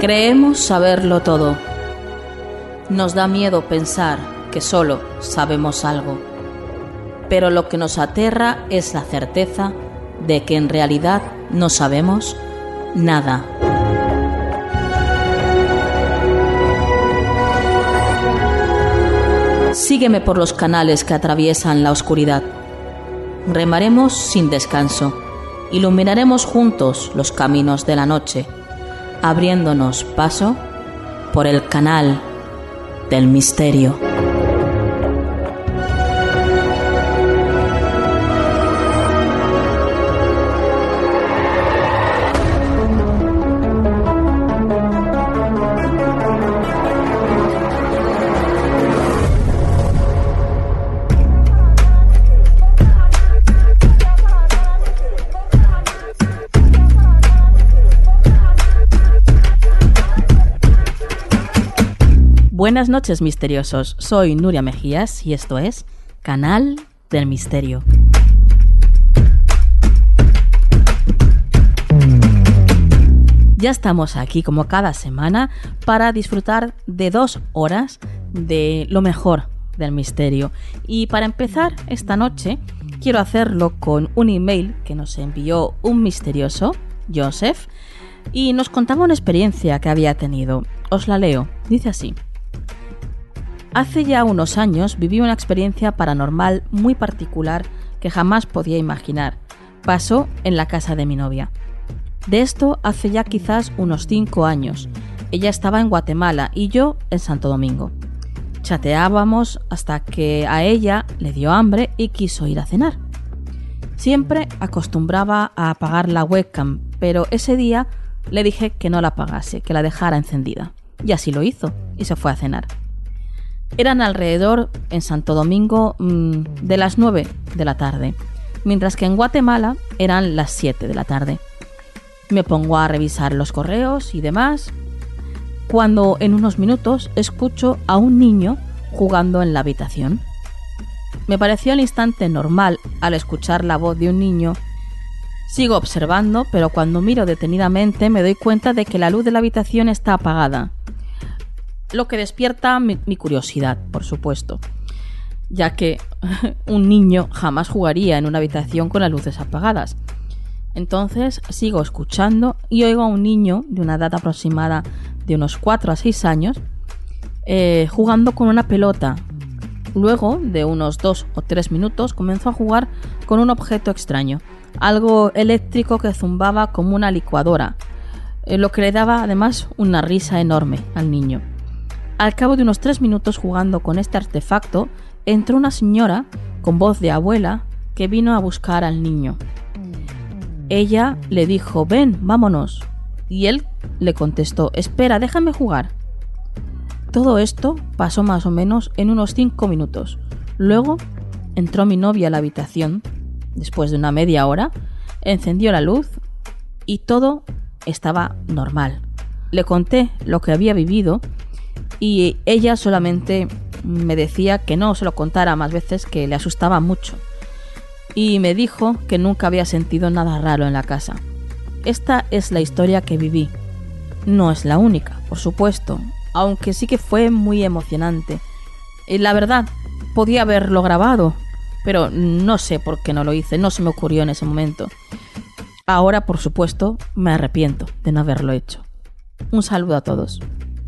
Creemos saberlo todo. Nos da miedo pensar que solo sabemos algo. Pero lo que nos aterra es la certeza de que en realidad no sabemos nada. Sígueme por los canales que atraviesan la oscuridad. Remaremos sin descanso. Iluminaremos juntos los caminos de la noche, abriéndonos paso por el canal del misterio. Buenas noches, misteriosos. Soy Nuria Mejías y esto es Canal del Misterio. Ya estamos aquí como cada semana para disfrutar de 2 horas de lo mejor del misterio. Y para empezar esta noche quiero hacerlo con un email que nos envió un misterioso, Joseph, y nos contaba una experiencia que había tenido. Os la leo. Dice así: hace ya unos años viví una experiencia paranormal muy particular que jamás podía imaginar. Pasó en la casa de mi novia. De esto hace ya quizás unos 5 años. Ella estaba en Guatemala y yo en Santo Domingo. Chateábamos hasta que a ella le dio hambre y quiso ir a cenar. Siempre acostumbraba a apagar la webcam, pero ese día le dije que no la apagase, que la dejara encendida. Y así lo hizo y se fue a cenar. Eran alrededor, en Santo Domingo, de las 9 de la tarde, mientras que en Guatemala eran las 7 de la tarde. Me pongo a revisar los correos y demás, cuando en unos minutos escucho a un niño jugando en la habitación. Me pareció al instante normal al escuchar la voz de un niño. Sigo observando, pero cuando miro detenidamente me doy cuenta de que la luz de la habitación está apagada. Lo que despierta mi curiosidad, por supuesto, ya que un niño jamás jugaría en una habitación con las luces apagadas. Entonces sigo escuchando y oigo a un niño de una edad aproximada de unos 4 a 6 años jugando con una pelota. Luego de unos 2 o 3 minutos comenzó a jugar con un objeto extraño, algo eléctrico que zumbaba como una licuadora, lo que le daba además una risa enorme al niño. Al cabo de unos 3 minutos jugando con este artefacto, entró una señora con voz de abuela que vino a buscar al niño. Ella le dijo: ven, vámonos. Y él le contestó: espera, déjame jugar. Todo esto pasó más o menos en unos 5 minutos. Luego entró mi novia a la habitación, después de una media hora, encendió la luz y todo estaba normal. Le conté lo que había vivido y ella solamente me decía que no se lo contara más veces, que le asustaba mucho. Y me dijo que nunca había sentido nada raro en la casa. Esta es la historia que viví. No es la única, por supuesto, aunque sí que fue muy emocionante. Y la verdad, podía haberlo grabado, pero no sé por qué no lo hice, no se me ocurrió en ese momento. Ahora, por supuesto, me arrepiento de no haberlo hecho. Un saludo a todos.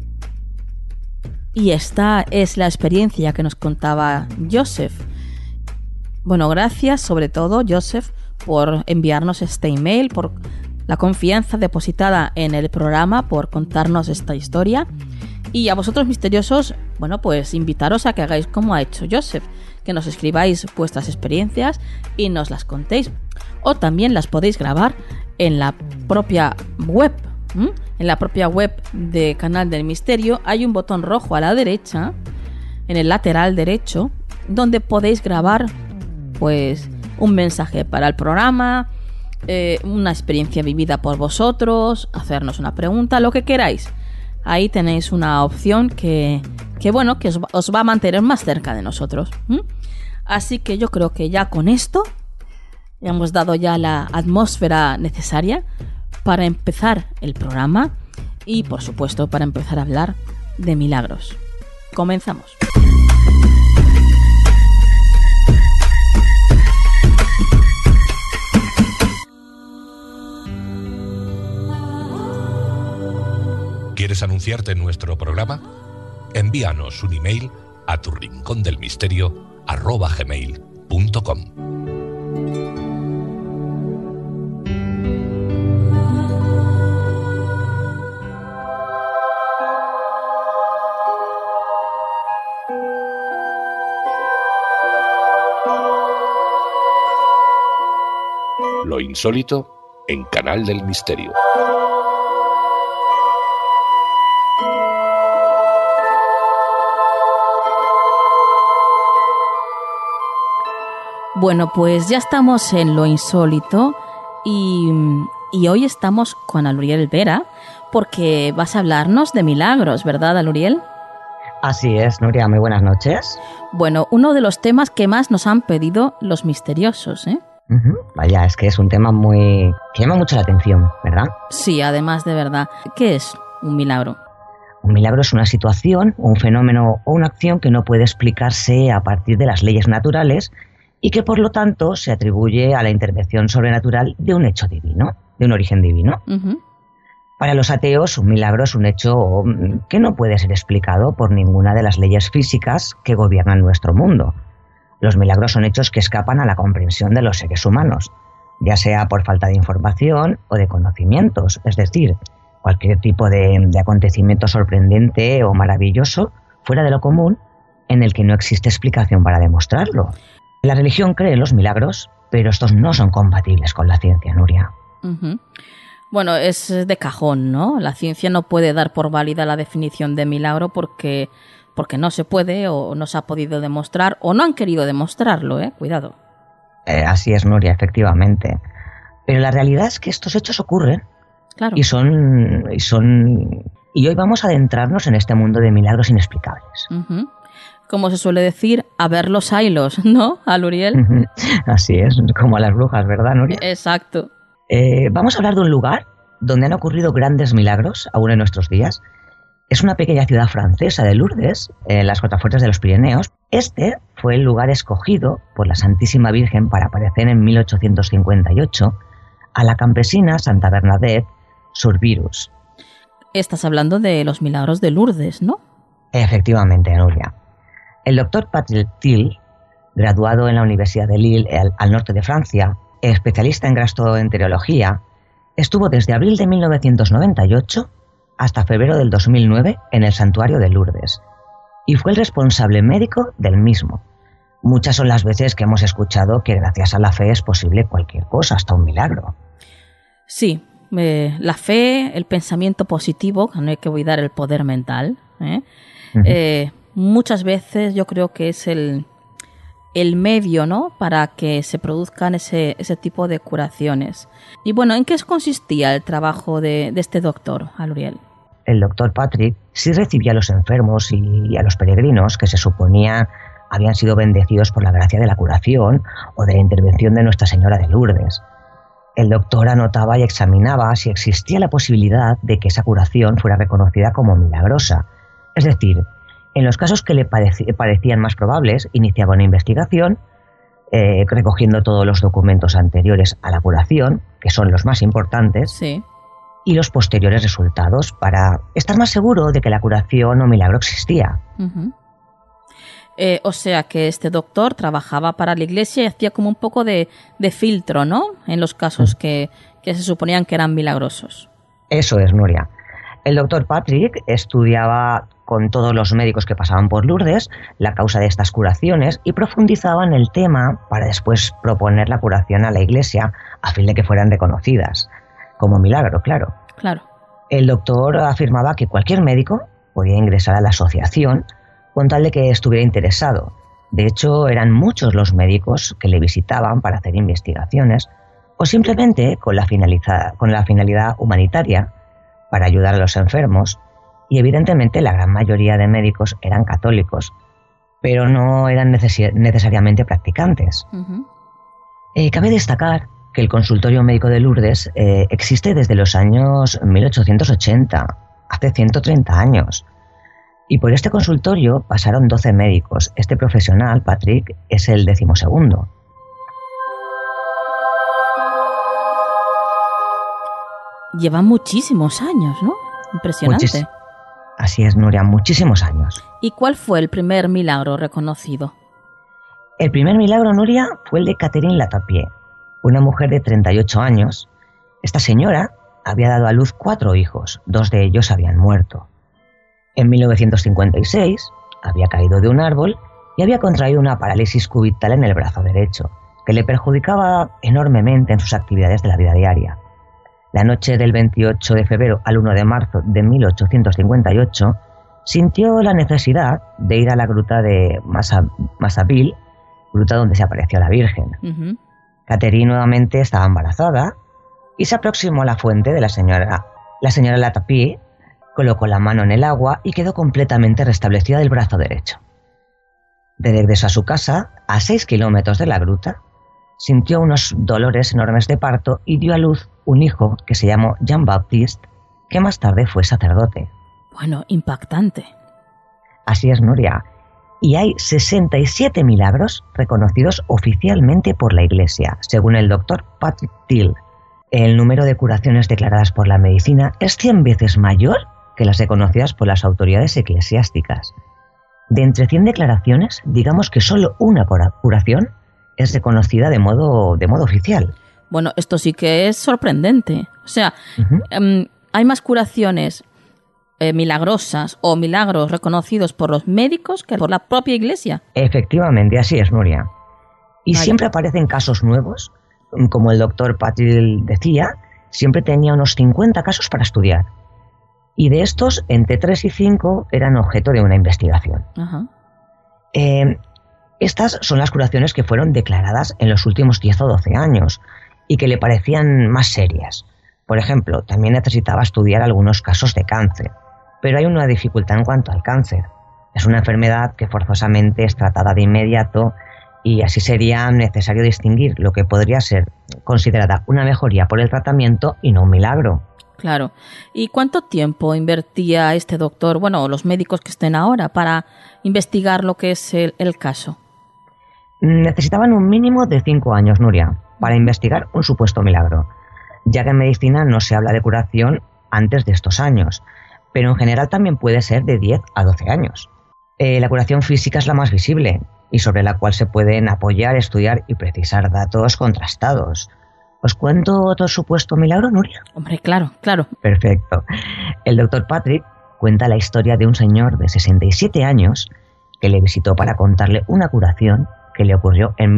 Y esta es la experiencia que nos contaba Joseph. Bueno, gracias sobre todo, Joseph, por enviarnos este email, por la confianza depositada en el programa, por contarnos esta historia. Y a vosotros, misteriosos, bueno, pues invitaros a que hagáis como ha hecho Joseph, que nos escribáis vuestras experiencias y nos las contéis. O también las podéis grabar en la propia web. En la propia web de Canal del Misterio hay un botón rojo a la derecha, en el lateral derecho, donde podéis grabar pues un mensaje para el programa, una experiencia vivida por vosotros, hacernos una pregunta, lo que queráis. Ahí tenéis una opción que os va a mantener más cerca de nosotros. Así que yo creo que ya con esto hemos dado ya la atmósfera necesaria para empezar el programa. y, por supuesto, para empezar a hablar de milagros. Comenzamos. ¿Quieres anunciarte en nuestro programa? Envíanos un email a turrincondelmisterio@gmail.com. Lo insólito en Canal del Misterio. Bueno, pues ya estamos en lo insólito y hoy estamos con Aluriel Vera porque vas a hablarnos de milagros, ¿verdad, Aluriel? Así es, Nuria, muy buenas noches. Bueno, uno de los temas que más nos han pedido los misteriosos, ¿eh? Vaya, es que es un tema que llama mucho la atención, ¿verdad? Sí, además de verdad. ¿Qué es un milagro? Un milagro es una situación, un fenómeno o una acción que no puede explicarse a partir de las leyes naturales y que por lo tanto se atribuye a la intervención sobrenatural de un hecho divino, de un origen divino. Para los ateos, un milagro es un hecho que no puede ser explicado por ninguna de las leyes físicas que gobiernan nuestro mundo. Los milagros son hechos que escapan a la comprensión de los seres humanos, ya sea por falta de información o de conocimientos, es decir, cualquier tipo de acontecimiento sorprendente o maravilloso fuera de lo común en el que no existe explicación para demostrarlo. La religión cree en los milagros, pero estos no son compatibles con la ciencia, Nuria. Bueno, es de cajón, ¿no? La ciencia no puede dar por válida la definición de milagro porque no se puede o no se ha podido demostrar o no han querido demostrarlo, ¿eh? Cuidado. Así es, Nuria, efectivamente. Pero la realidad es que estos hechos ocurren. Claro. Y hoy vamos a adentrarnos en este mundo de milagros inexplicables. Como se suele decir, a ver los hilos, ¿no, Aluriel? Así es, como a las brujas, ¿verdad, Nuria? Exacto. Vamos a hablar de un lugar donde han ocurrido grandes milagros aún en nuestros días. Es una pequeña ciudad francesa de Lourdes, en las Contrafuertes de los Pirineos. Este fue el lugar escogido por la Santísima Virgen para aparecer en 1858 a la campesina Santa Bernadette Soubirous. Estás hablando de los milagros de Lourdes, ¿no? Efectivamente, Nuria. El doctor Patrick Thiel, graduado en la Universidad de Lille, al norte de Francia, especialista en gastroenterología, estuvo desde abril de 1998 hasta febrero del 2009 en el santuario de Lourdes y fue el responsable médico del mismo. Muchas son las veces que hemos escuchado que gracias a la fe es posible cualquier cosa, hasta un milagro. Sí, la fe, el pensamiento positivo, no hay que olvidar el poder mental, muchas veces yo creo que es el medio, ¿no?, para que se produzcan ese tipo de curaciones. Y bueno, ¿en qué consistía el trabajo de este doctor, Aluriel? El doctor Patrick sí recibía a los enfermos y a los peregrinos que se suponía habían sido bendecidos por la gracia de la curación o de la intervención de Nuestra Señora de Lourdes. El doctor anotaba y examinaba si existía la posibilidad de que esa curación fuera reconocida como milagrosa. Es decir, en los casos que le parecían más probables, iniciaba una investigación, recogiendo todos los documentos anteriores a la curación, que son los más importantes, sí, y los posteriores resultados para estar más seguro de que la curación o milagro existía. O sea que este doctor trabajaba para la Iglesia y hacía como un poco de filtro, ¿no?, en los casos que se suponían que eran milagrosos. Eso es, Nuria. El doctor Patrick estudiaba con todos los médicos que pasaban por Lourdes la causa de estas curaciones y profundizaba en el tema para después proponer la curación a la Iglesia a fin de que fueran reconocidas como milagro, claro. Claro. El doctor afirmaba que cualquier médico podía ingresar a la asociación con tal de que estuviera interesado. De hecho, eran muchos los médicos que le visitaban para hacer investigaciones o simplemente con la finalidad humanitaria para ayudar a los enfermos, y evidentemente la gran mayoría de médicos eran católicos, pero no eran necesariamente practicantes. Cabe destacar que el consultorio médico de Lourdes existe desde los años 1880, hace 130 años. Y por este consultorio pasaron 12 médicos. Este profesional, Patrick, es el 12º. Lleva muchísimos años, ¿no? Impresionante. Así es, Nuria, muchísimos años. ¿Y cuál fue el primer milagro reconocido? El primer milagro, Nuria, fue el de Catherine Latapié, una mujer de 38 años. Esta señora había dado a luz 4 hijos, 2 de ellos habían muerto. En 1956 había caído de un árbol y había contraído una parálisis cubital en el brazo derecho, que le perjudicaba enormemente en sus actividades de la vida diaria. La noche del 28 de febrero al 1 de marzo de 1858, sintió la necesidad de ir a la gruta de Massaville, gruta donde se apareció la Virgen. Catherine nuevamente estaba embarazada y se aproximó a la fuente de la señora Latapié, colocó la mano en el agua y quedó completamente restablecida del brazo derecho. De regreso a su casa, a 6 kilómetros de la gruta, sintió unos dolores enormes de parto y dio a luz un hijo que se llamó Jean-Baptiste, que más tarde fue sacerdote. Bueno, impactante. Así es, Nuria. Y hay 67 milagros reconocidos oficialmente por la Iglesia, según el doctor Patrick Till. El número de curaciones declaradas por la medicina es 100 veces mayor que las reconocidas por las autoridades eclesiásticas. De entre 100 declaraciones, digamos que solo una curación es reconocida de modo oficial. Bueno, esto sí que es sorprendente. O sea, hay más curaciones milagrosas o milagros reconocidos por los médicos que por la propia Iglesia. Efectivamente, así es, Nuria. Y siempre aparecen casos nuevos. Como el doctor Patil decía, siempre tenía unos 50 casos para estudiar. Y de estos, entre 3 y 5 eran objeto de una investigación. Estas son las curaciones que fueron declaradas en los últimos 10 o 12 años y que le parecían más serias. Por ejemplo, también necesitaba estudiar algunos casos de cáncer. Pero hay una dificultad en cuanto al cáncer. Es una enfermedad que forzosamente es tratada de inmediato y así sería necesario distinguir lo que podría ser considerada una mejoría por el tratamiento y no un milagro. Claro. ¿Y cuánto tiempo invertía este doctor, bueno, los médicos que estén ahora, para investigar lo que es el caso? Necesitaban un mínimo de 5 años, Nuria, para investigar un supuesto milagro, ya que en medicina no se habla de curación antes de estos años, pero en general también puede ser de 10 a 12 años. La curación física es la más visible y sobre la cual se pueden apoyar, estudiar y precisar datos contrastados. ¿Os cuento otro supuesto milagro, Nuria? Hombre, claro. Perfecto. El doctor Patrick cuenta la historia de un señor de 67 años que le visitó para contarle una curación que le ocurrió en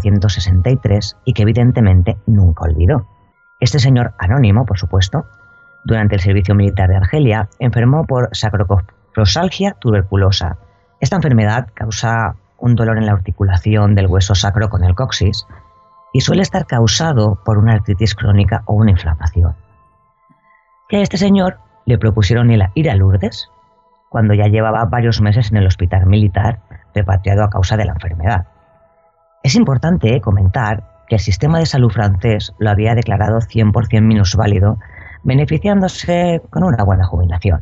1963 y que evidentemente nunca olvidó. Este señor anónimo, por supuesto, durante el servicio militar de Argelia, enfermó por sacroprosalgia tuberculosa. Esta enfermedad causa un dolor en la articulación del hueso sacro con el coxis y suele estar causado por una artritis crónica o una inflamación. Que a este señor le propusieron ir a Lourdes cuando ya llevaba varios meses en el hospital militar repatriado a causa de la enfermedad. Es importante comentar que el sistema de salud francés lo había declarado 100% minusválido, beneficiándose con una buena jubilación.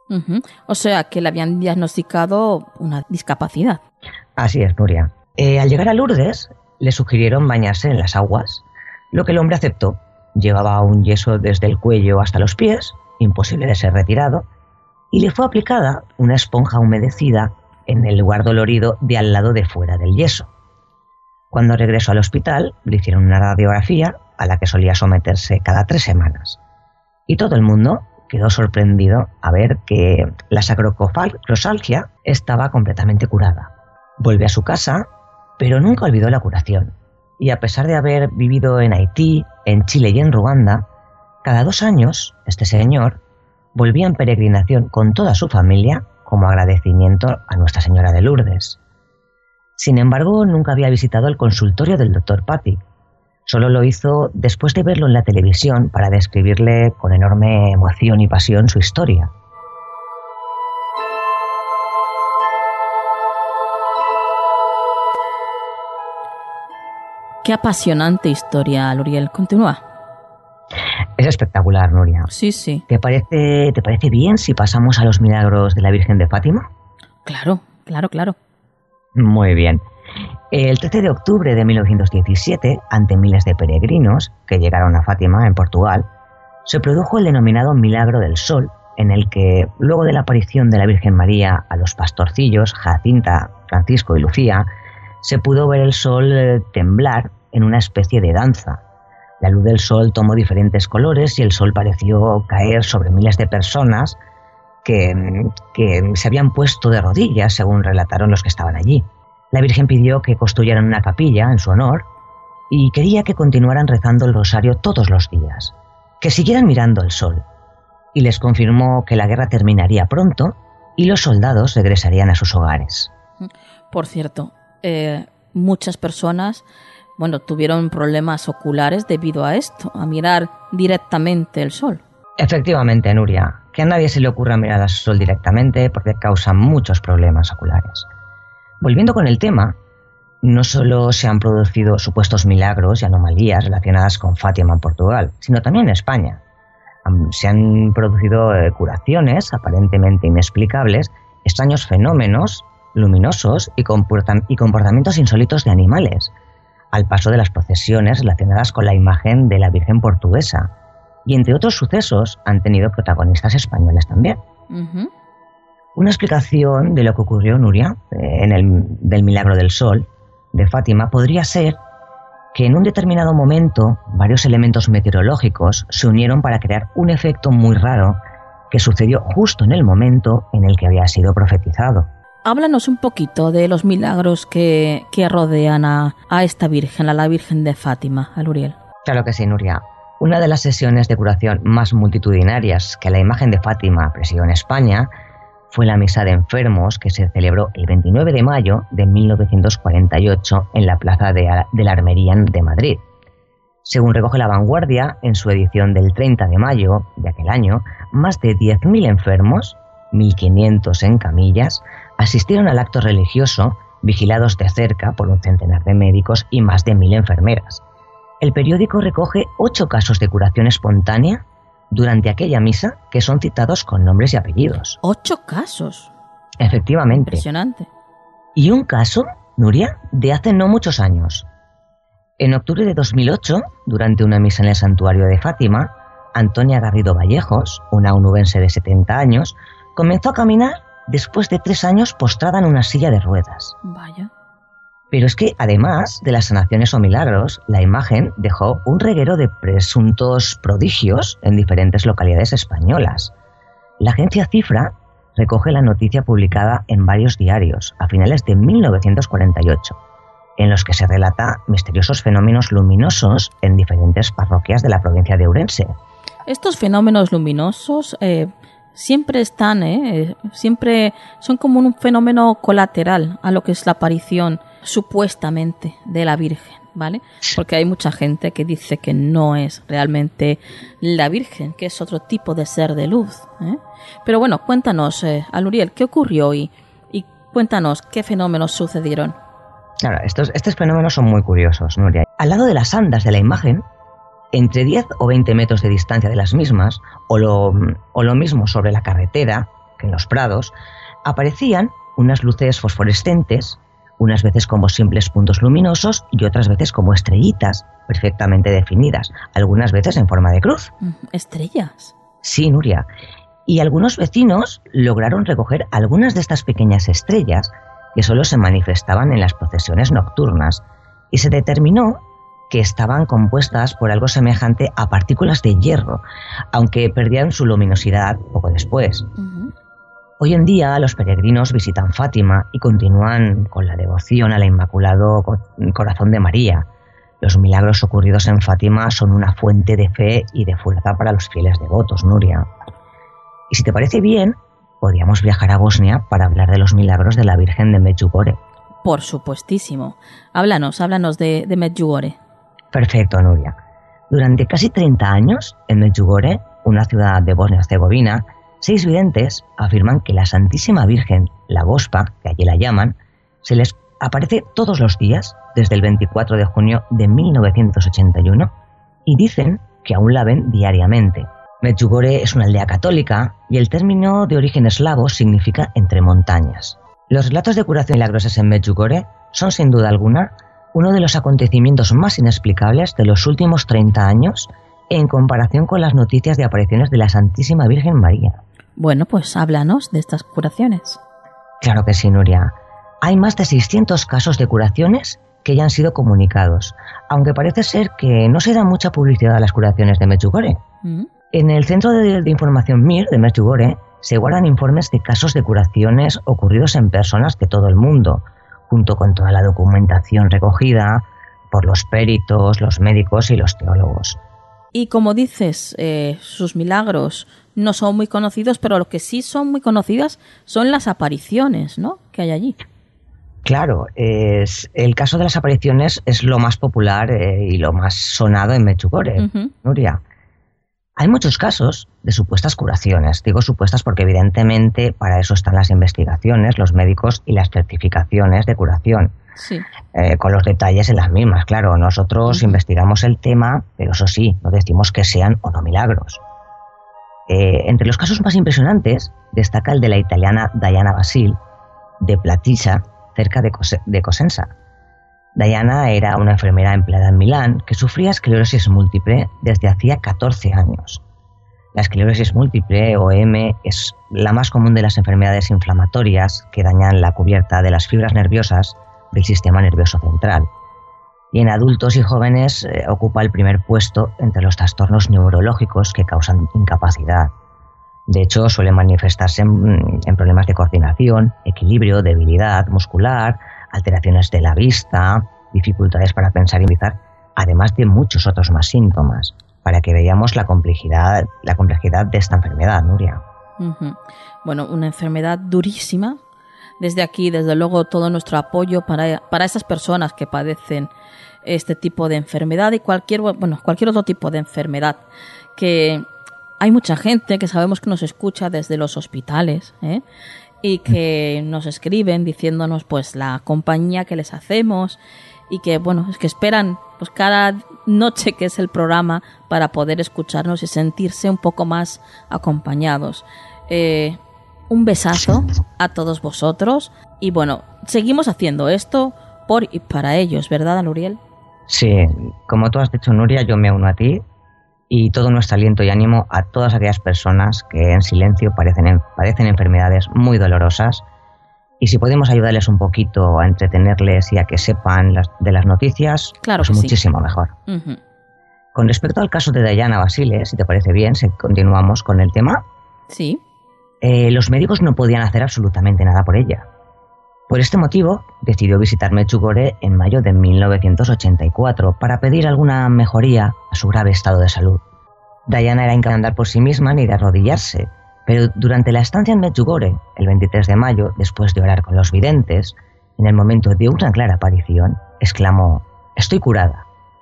O sea, que le habían diagnosticado una discapacidad. Así es, Nuria. Al llegar a Lourdes, le sugirieron bañarse en las aguas, lo que el hombre aceptó. Llevaba un yeso desde el cuello hasta los pies, imposible de ser retirado, y le fue aplicada una esponja humedecida en el lugar dolorido de al lado de fuera del yeso. Cuando regresó al hospital, le hicieron una radiografía a la que solía someterse cada 3 semanas. Y todo el mundo quedó sorprendido a ver que la sacroprosalgia estaba completamente curada. Volvió a su casa, pero nunca olvidó la curación. Y a pesar de haber vivido en Haití, en Chile y en Ruanda, cada 2 años este señor volvía en peregrinación con toda su familia como agradecimiento a Nuestra Señora de Lourdes. Sin embargo, nunca había visitado el consultorio del doctor Patrick. Solo lo hizo después de verlo en la televisión para describirle con enorme emoción y pasión su historia. Qué apasionante historia, Luriel. Continúa. Es espectacular, Nuria. Sí, sí. ¿Te parece bien si pasamos a los milagros de la Virgen de Fátima? Claro, claro, claro. Muy bien. El 13 de octubre de 1917, ante miles de peregrinos que llegaron a Fátima, en Portugal, se produjo el denominado Milagro del Sol, en el que, luego de la aparición de la Virgen María a los pastorcillos Jacinta, Francisco y Lucía, se pudo ver el sol temblar en una especie de danza. La luz del sol tomó diferentes colores y el sol pareció caer sobre miles de personas que se habían puesto de rodillas, según relataron los que estaban allí. La Virgen pidió que construyeran una capilla en su honor y quería que continuaran rezando el rosario todos los días, que siguieran mirando el sol, y les confirmó que la guerra terminaría pronto y los soldados regresarían a sus hogares. Por cierto, muchas personas tuvieron problemas oculares debido a esto, a mirar directamente el sol. Efectivamente, Nuria, que a nadie se le ocurra mirar al sol directamente porque causa muchos problemas oculares. Volviendo con el tema, no solo se han producido supuestos milagros y anomalías relacionadas con Fátima en Portugal, sino también en España. Se han producido curaciones aparentemente inexplicables, extraños fenómenos luminosos y comportamientos insólitos de animales, al paso de las procesiones relacionadas con la imagen de la Virgen portuguesa. Y entre otros sucesos han tenido protagonistas españoles también. Uh-huh. Una explicación de lo que ocurrió, Nuria, del Milagro del Sol de Fátima podría ser que en un determinado momento varios elementos meteorológicos se unieron para crear un efecto muy raro que sucedió justo en el momento en el que había sido profetizado. Háblanos un poquito de los milagros que rodean a esta Virgen, a la Virgen de Fátima, a Luriel. Claro que sí, Nuria. Una de las sesiones de curación más multitudinarias que la imagen de Fátima presidió en España fue la misa de enfermos que se celebró el 29 de mayo de 1948 en la Plaza de la Armería de Madrid. Según recoge La Vanguardia, en su edición del 30 de mayo de aquel año, más de 10.000 enfermos, 1.500 en camillas, asistieron al acto religioso, vigilados de cerca por un centenar de médicos y más de 1.000 enfermeras. El periódico recoge 8 casos de curación espontánea durante aquella misa que son citados con nombres y apellidos. 8 casos. Efectivamente. Impresionante. Y un caso, Nuria, de hace no muchos años. En octubre de 2008, durante una misa en el santuario de Fátima, Antonia Garrido Vallejos, una onubense de 70 años, comenzó a caminar después de 3 años postrada en una silla de ruedas. Vaya. Pero es que, además de las sanaciones o milagros, la imagen dejó un reguero de presuntos prodigios en diferentes localidades españolas. La agencia Cifra recoge la noticia publicada en varios diarios a finales de 1948, en los que se relata misteriosos fenómenos luminosos en diferentes parroquias de la provincia de Ourense. Estos fenómenos luminosos siempre están, siempre son como un fenómeno colateral a lo que es la aparición supuestamente de la Virgen, ¿vale? Porque hay mucha gente que dice que no es realmente la Virgen, que es otro tipo de ser de luz, ¿eh? Pero bueno, cuéntanos, Aluriel, ¿qué ocurrió y cuéntanos qué fenómenos sucedieron? Claro, estos fenómenos son muy curiosos, Nuria. Al lado de las andas de la imagen, entre 10 o 20 metros de distancia de las mismas, o lo mismo sobre la carretera, que en los prados, aparecían unas luces fosforescentes, unas veces como simples puntos luminosos y otras veces como estrellitas perfectamente definidas, algunas veces en forma de cruz. ¿Estrellas? Sí, Nuria. Y algunos vecinos lograron recoger algunas de estas pequeñas estrellas que solo se manifestaban en las procesiones nocturnas, y se determinó que estaban compuestas por algo semejante a partículas de hierro, aunque perdieron su luminosidad poco después. Uh-huh. Hoy en día los peregrinos visitan Fátima y continúan con la devoción al Inmaculado Corazón de María. Los milagros ocurridos en Fátima son una fuente de fe y de fuerza para los fieles devotos, Nuria. Y si te parece bien, podríamos viajar a Bosnia para hablar de los milagros de la Virgen de Medjugorje. Por supuestísimo. Háblanos de Medjugorje. Perfecto, Nuria. Durante casi 30 años, en Medjugorje, una ciudad de Bosnia-Herzegovina, 6 videntes afirman que la Santísima Virgen, la Gospa, que allí la llaman, se les aparece todos los días desde el 24 de junio de 1981 y dicen que aún la ven diariamente. Medjugorje es una aldea católica y el término de origen eslavo significa entre montañas. Los relatos de curación milagrosas en Medjugorje son sin duda alguna uno de los acontecimientos más inexplicables de los últimos 30 años en comparación con las noticias de apariciones de la Santísima Virgen María. Bueno, pues háblanos de estas curaciones. Claro que sí, Nuria. Hay más de 600 casos de curaciones que ya han sido comunicados, aunque parece ser que no se da mucha publicidad a las curaciones de Medjugorje. En el Centro de Información MIR de Medjugorje se guardan informes de casos de curaciones ocurridos en personas de todo el mundo, junto con toda la documentación recogida por los peritos, los médicos y los teólogos. Y como dices, sus milagros no son muy conocidos, pero lo que sí son muy conocidas son las apariciones, ¿no?, que hay allí. Claro, el caso de las apariciones es lo más popular y lo más sonado en Medjugorje, Nuria. Hay muchos casos de supuestas curaciones. Digo supuestas porque evidentemente para eso están las investigaciones, los médicos y las certificaciones de curación. Sí. Con los detalles en las mismas, claro. Nosotros investigamos el tema, pero eso sí, no decimos que sean o no milagros. Entre los casos más impresionantes destaca el de la italiana Diana Basil, de Platica, cerca de Cosenza. Diana era una enfermera empleada en Milán que sufría esclerosis múltiple desde hacía 14 años. La esclerosis múltiple, o EM, es la más común de las enfermedades inflamatorias que dañan la cubierta de las fibras nerviosas del sistema nervioso central. Y en adultos y jóvenes ocupa el primer puesto entre los trastornos neurológicos que causan incapacidad. De hecho, suele manifestarse en problemas de coordinación, equilibrio, debilidad muscular, alteraciones de la vista, dificultades para pensar y empezar, además de muchos otros más síntomas, para que veamos la complejidad de esta enfermedad, Nuria. Bueno, una enfermedad durísima. Desde aquí, desde luego, todo nuestro apoyo para esas personas que padecen este tipo de enfermedad y cualquier otro tipo de enfermedad. Que hay mucha gente que sabemos que nos escucha desde los hospitales, y que nos escriben diciéndonos pues la compañía que les hacemos y que es que esperan pues cada noche que es el programa para poder escucharnos y sentirse un poco más acompañados. Un besazo a todos vosotros y seguimos haciendo esto por y para ellos, ¿verdad, Nuriel? Sí, como tú has dicho, Nuria, yo me uno a ti y todo nuestro aliento y ánimo a todas aquellas personas que en silencio padecen enfermedades muy dolorosas, y si podemos ayudarles un poquito a entretenerles y a que sepan de las noticias, claro, pues muchísimo mejor. Con respecto al caso de Diana Basile, si te parece bien, continuamos con el tema. Sí. Los médicos no podían hacer absolutamente nada por ella. Por este motivo, decidió visitar Medjugorje en mayo de 1984 para pedir alguna mejoría a su grave estado de salud. Diana era incapaz de andar por sí misma ni de arrodillarse, pero durante la estancia en Medjugorje, el 23 de mayo, después de orar con los videntes, en el momento de una clara aparición, exclamó: «Estoy curada».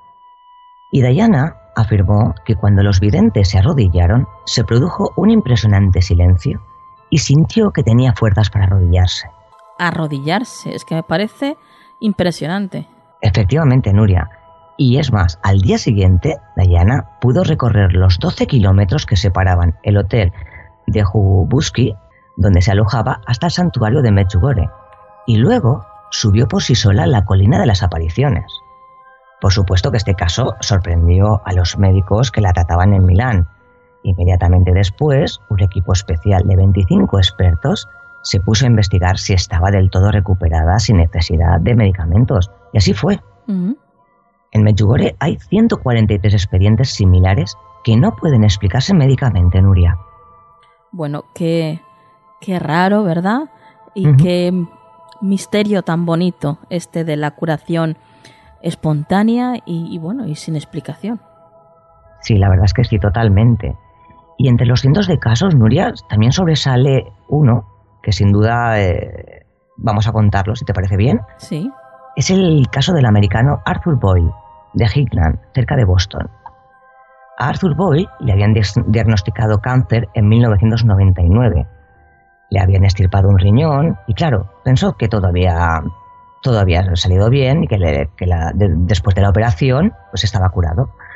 Y Diana afirmó que cuando los videntes se arrodillaron, se produjo un impresionante silencio y sintió que tenía fuerzas para arrodillarse. Arrodillarse, es que me parece impresionante. Efectivamente, Nuria. Y es más, al día siguiente, Diana pudo recorrer los 12 kilómetros que separaban el hotel de Hubuski, donde se alojaba, hasta el santuario de Medjugorje, y luego subió por sí sola la colina de las apariciones. Por supuesto que este caso sorprendió a los médicos que la trataban en Milán. Inmediatamente después, un equipo especial de 25 expertos se puso a investigar si estaba del todo recuperada sin necesidad de medicamentos. Y así fue. En Medjugorje hay 143 expedientes similares que no pueden explicarse médicamente, Nuria. Bueno, qué raro, ¿verdad? Y qué misterio tan bonito este de la curación espontánea y sin explicación. Sí, la verdad es que sí, totalmente. Y entre los cientos de casos, Nuria, también sobresale uno que sin duda vamos a contarlo, si te parece bien. Sí. Es el caso del americano Arthur Boyle, de Highland, cerca de Boston. A Arthur Boyle le habían diagnosticado cáncer en 1999. Le habían extirpado un riñón y, claro, pensó que todo había salido bien y que después de la operación pues estaba curado.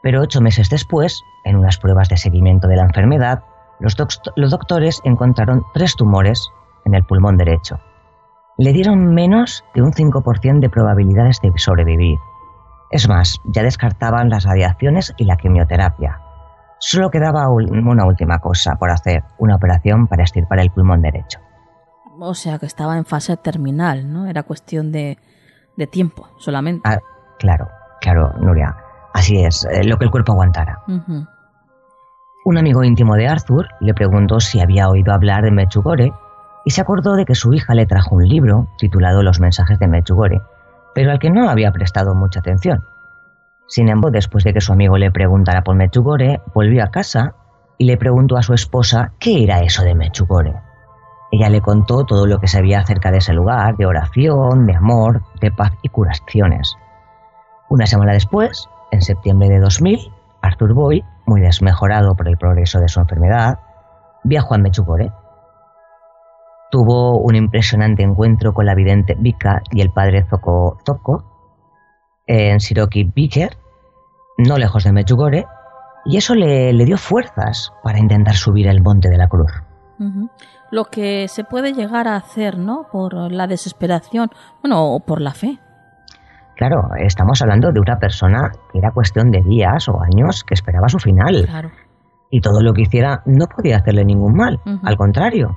Pero 8 meses después, en unas pruebas de seguimiento de la enfermedad, los doctores encontraron 3 tumores en el pulmón derecho. Le dieron menos de un 5% de probabilidades de sobrevivir. Es más, ya descartaban las radiaciones y la quimioterapia. Solo quedaba una última cosa por hacer, una operación para extirpar el pulmón derecho. O sea que estaba en fase terminal, ¿no? Era cuestión de tiempo solamente. Ah, claro, Nuria. Así es, lo que el cuerpo aguantara. Uh-huh. Un amigo íntimo de Arthur le preguntó si había oído hablar de Medjugorje y se acordó de que su hija le trajo un libro titulado Los mensajes de Medjugorje, pero al que no había prestado mucha atención. Sin embargo, después de que su amigo le preguntara por Medjugorje, volvió a casa y le preguntó a su esposa qué era eso de Medjugorje. Ella le contó todo lo que sabía acerca de ese lugar, de oración, de amor, de paz y curaciones. Una semana después, en septiembre de 2000, Arthur Boyle, muy desmejorado por el progreso de su enfermedad, viajó a Medjugorje. Tuvo un impresionante encuentro con la vidente Vika y el padre Zoko en Siroki Beaker, no lejos de Medjugorje, y eso le dio fuerzas para intentar subir el Monte de la Cruz. Uh-huh. Lo que se puede llegar a hacer, ¿no? Por la desesperación, o por la fe. Claro, estamos hablando de una persona que era cuestión de días o años que esperaba su final. Claro. Y todo lo que hiciera no podía hacerle ningún mal, Uh-huh. al contrario.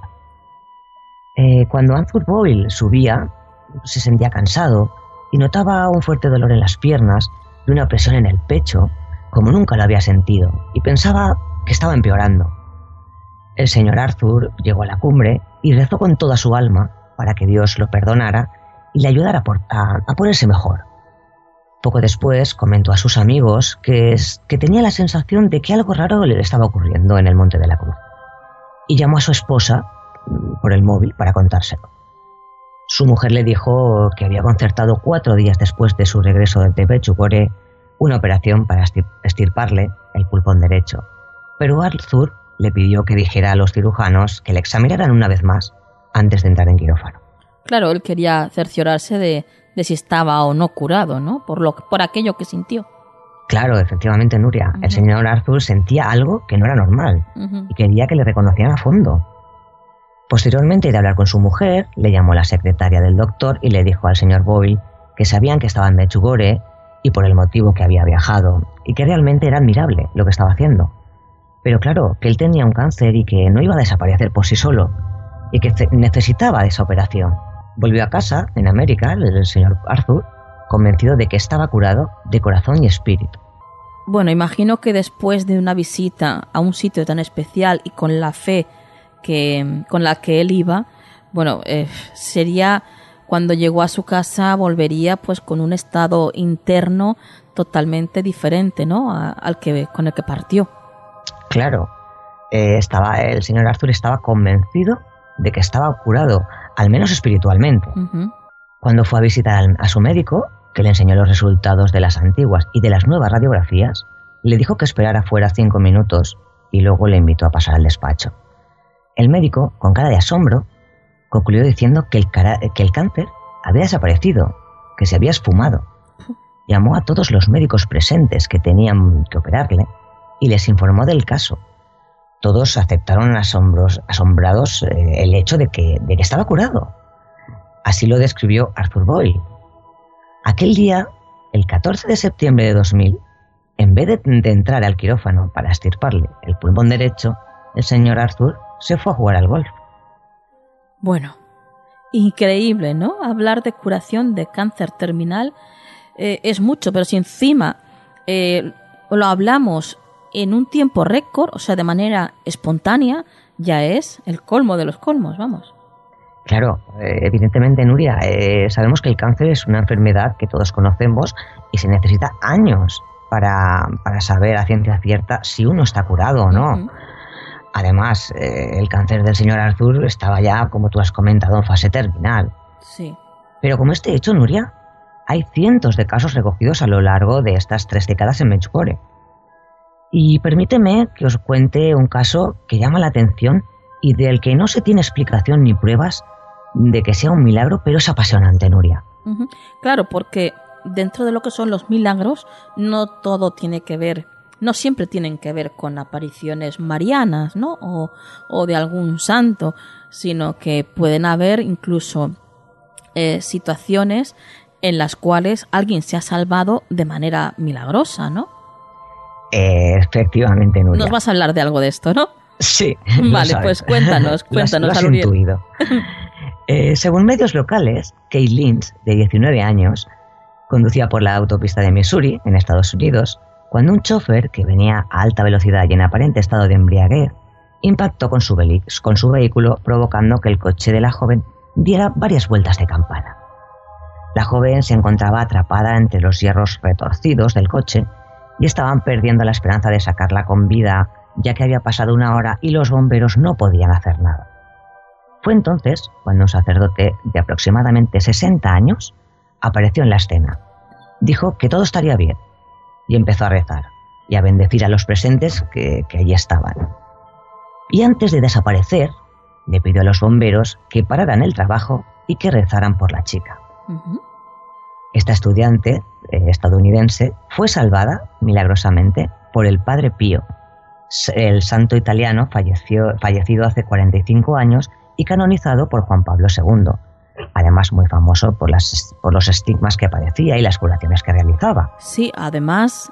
Cuando Arthur Boyle subía, se sentía cansado y notaba un fuerte dolor en las piernas y una presión en el pecho, como nunca lo había sentido, y pensaba que estaba empeorando. El señor Arthur llegó a la cumbre y rezó con toda su alma para que Dios lo perdonara y le ayudara a ponerse mejor. Poco después comentó a sus amigos que tenía la sensación de que algo raro le estaba ocurriendo en el Monte de la Cruz, y llamó a su esposa por el móvil para contárselo. Su mujer le dijo que había concertado 4 días después de su regreso de Medjugorje una operación para extirparle el pulmón derecho, pero Arthur le pidió que dijera a los cirujanos que le examinaran una vez más antes de entrar en quirófano. Claro, él quería cerciorarse de si estaba o no curado, ¿no? Por aquello que sintió. Claro, efectivamente, Nuria. Uh-huh. El señor Arthur sentía algo que no era normal Uh-huh. y quería que le reconocieran a fondo. Posteriormente de hablar con su mujer, le llamó la secretaria del doctor y le dijo al señor Boyle que sabían que estaba en Medjugorje y por el motivo que había viajado, y que realmente era admirable lo que estaba haciendo. Pero claro, que él tenía un cáncer y que no iba a desaparecer por sí solo, y que necesitaba esa operación. Volvió a casa, en América, el señor Arthur, convencido de que estaba curado de corazón y espíritu. Bueno, imagino que después de una visita a un sitio tan especial y con la fe con la que él iba, sería cuando llegó a su casa, volvería pues con un estado interno totalmente diferente, ¿no? Con el que partió. Claro, el señor Arthur estaba convencido de que estaba curado, al menos espiritualmente. Uh-huh. Cuando fue a visitar a su médico, que le enseñó los resultados de las antiguas y de las nuevas radiografías, le dijo que esperara fuera 5 minutos y luego le invitó a pasar al despacho. El médico, con cara de asombro, concluyó diciendo que el cáncer había desaparecido, que se había esfumado. Llamó a todos los médicos presentes que tenían que operarle y les informó del caso. Todos aceptaron asombrados el hecho de que estaba curado. Así lo describió Arthur Boyle. Aquel día, el 14 de septiembre de 2000, en vez de entrar al quirófano para extirparle el pulmón derecho, el señor Arthur se fue a jugar al golf. Bueno, increíble, ¿no? Hablar de curación de cáncer terminal es mucho, pero si encima lo hablamos en un tiempo récord, o sea, de manera espontánea, ya es el colmo de los colmos, vamos. Claro, evidentemente, Nuria, sabemos que el cáncer es una enfermedad que todos conocemos y se necesita años para saber a ciencia cierta si uno está curado o no. Uh-huh. Además, el cáncer del señor Arthur estaba ya, como tú has comentado, en fase terminal. Sí. Pero como este hecho, Nuria, hay cientos de casos recogidos a lo largo de estas 3 décadas en Medjugorje. Y permíteme que os cuente un caso que llama la atención y del que no se tiene explicación ni pruebas de que sea un milagro, pero es apasionante, Nuria. Uh-huh. Claro, porque dentro de lo que son los milagros, no todo tiene que ver no siempre tienen que ver con apariciones marianas, ¿no? O de algún santo, sino que pueden haber incluso situaciones en las cuales alguien se ha salvado de manera milagrosa, ¿no? Efectivamente, Nuria. Nos vas a hablar de algo de esto, ¿no? Sí. Vale, pues cuéntanos, lo has Aluriel. intuido. Según medios locales, Kate Lynch, de 19 años, conducía por la autopista de Missouri, en Estados Unidos, cuando un chofer que venía a alta velocidad y en aparente estado de embriaguez impactó con su vehículo, provocando que el coche de la joven diera varias vueltas de campana. La joven se encontraba atrapada entre los hierros retorcidos del coche y estaban perdiendo la esperanza de sacarla con vida, ya que había pasado 1 hora y los bomberos no podían hacer nada. Fue entonces cuando un sacerdote de aproximadamente 60 años apareció en la escena. Dijo que todo estaría bien y empezó a rezar y a bendecir a los presentes que allí estaban. Y antes de desaparecer, le pidió a los bomberos que pararan el trabajo y que rezaran por la chica. Uh-huh. Esta estudiante estadounidense fue salvada milagrosamente por el Padre Pío, el santo italiano fallecido hace 45 años y canonizado por Juan Pablo II, además muy famoso por los estigmas que padecía y las curaciones que realizaba. Sí, además,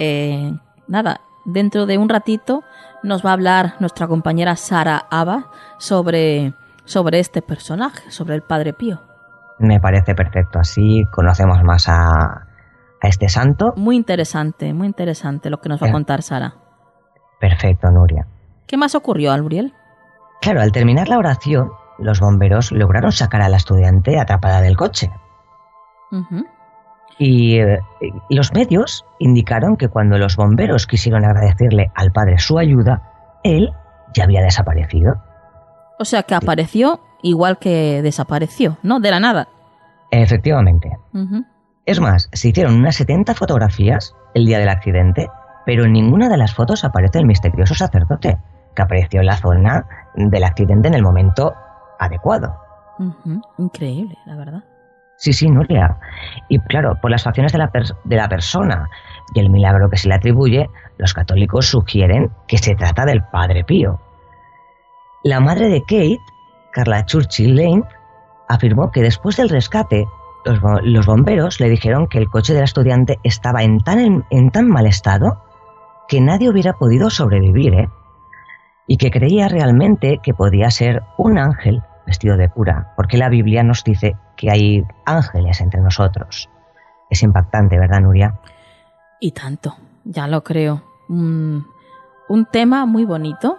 dentro de un ratito nos va a hablar nuestra compañera Sara Aba sobre este personaje, sobre el Padre Pío. Me parece perfecto, así conocemos más a este santo. Muy interesante lo que nos va a contar Sara. Perfecto, Nuria. ¿Qué más ocurrió, Aluriel? Claro, al terminar la oración, los bomberos lograron sacar a la estudiante atrapada del coche. Uh-huh. Y los medios indicaron que cuando los bomberos quisieron agradecerle al padre su ayuda, él ya había desaparecido. O sea que apareció igual que desapareció, ¿no? De la nada. Efectivamente. Uh-huh. Es más, se hicieron unas 70 fotografías el día del accidente, pero en ninguna de las fotos aparece el misterioso sacerdote, que apareció en la zona del accidente en el momento adecuado. Uh-huh. Increíble, la verdad. Sí, Nuria. Y claro, por las facciones de la persona y el milagro que se le atribuye, los católicos sugieren que se trata del Padre Pío. La madre de Kate, Carla Churchill Lane, afirmó que después del rescate, los bomberos le dijeron que el coche de la estudiante estaba en tan mal estado que nadie hubiera podido sobrevivir, y que creía realmente que podía ser un ángel vestido de cura, porque la Biblia nos dice que hay ángeles entre nosotros. Es impactante, ¿verdad, Nuria? Y tanto, ya lo creo. Un tema muy bonito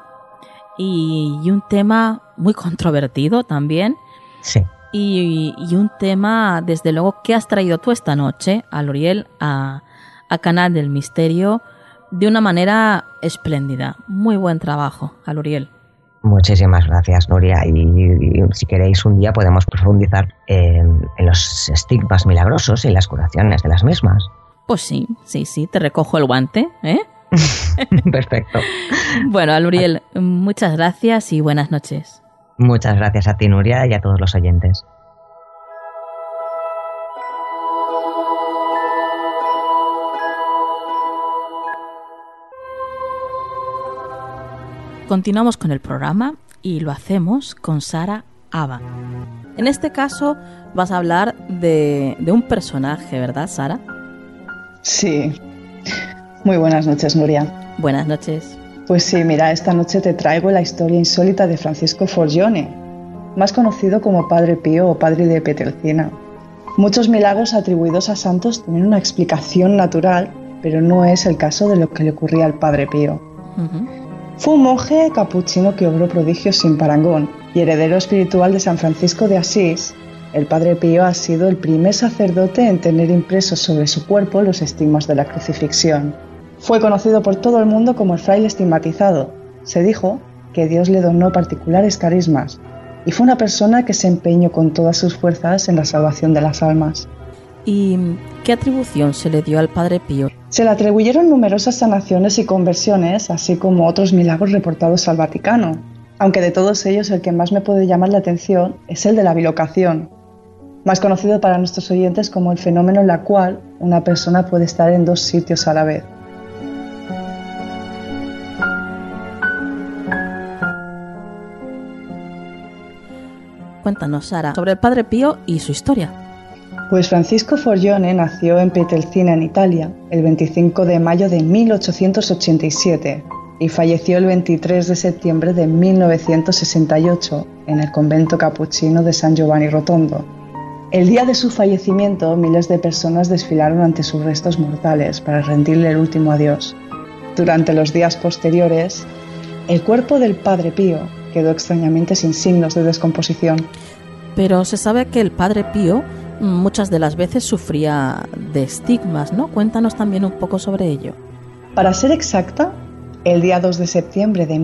y un tema muy controvertido también. Sí. Y un tema, desde luego, que has traído tú esta noche, Aluriel, a Canal del Misterio, de una manera espléndida. Muy buen trabajo, Aluriel. Muchísimas gracias, Nuria. Y si queréis, un día podemos profundizar en los estigmas milagrosos y las curaciones de las mismas. Pues sí, te recojo el guante, ¿eh? Perfecto. Bueno, Aluriel, muchas gracias y buenas noches. Muchas gracias a ti, Nuria, y a todos los oyentes. Continuamos con el programa y lo hacemos con Sara Aba. En este caso vas a hablar de un personaje, ¿verdad, Sara? Sí. Muy buenas noches, Nuria. Buenas noches. Pues sí, mira, esta noche te traigo la historia insólita de Francisco Forgione, más conocido como Padre Pío o Padre de Pietrelcina. Muchos milagros atribuidos a santos tienen una explicación natural, pero no es el caso de lo que le ocurría al Padre Pío. Uh-huh. Fue un monje capuchino que obró prodigios sin parangón y heredero espiritual de San Francisco de Asís. El Padre Pío ha sido el primer sacerdote en tener impresos sobre su cuerpo los estigmas de la crucifixión. Fue conocido por todo el mundo como el fraile estigmatizado. Se dijo que Dios le donó particulares carismas y fue una persona que se empeñó con todas sus fuerzas en la salvación de las almas. ¿Y qué atribución se le dio al Padre Pío? Se le atribuyeron numerosas sanaciones y conversiones, así como otros milagros reportados al Vaticano, aunque de todos ellos el que más me puede llamar la atención es el de la bilocación, más conocido para nuestros oyentes como el fenómeno en el cual una persona puede estar en 2 sitios a la vez. Cuéntanos, Sara, sobre el Padre Pío y su historia. Pues Francisco Forgione nació en Pietrelcina, en Italia, el 25 de mayo de 1887 y falleció el 23 de septiembre de 1968 en el convento capuchino de San Giovanni Rotondo. El día de su fallecimiento, miles de personas desfilaron ante sus restos mortales para rendirle el último adiós. Durante los días posteriores, el cuerpo del Padre Pío quedó extrañamente sin signos de descomposición. Pero se sabe que el Padre Pío muchas de las veces sufría de estigmas, ¿no? Cuéntanos también un poco sobre ello. Para ser exacta, el día 2 de septiembre de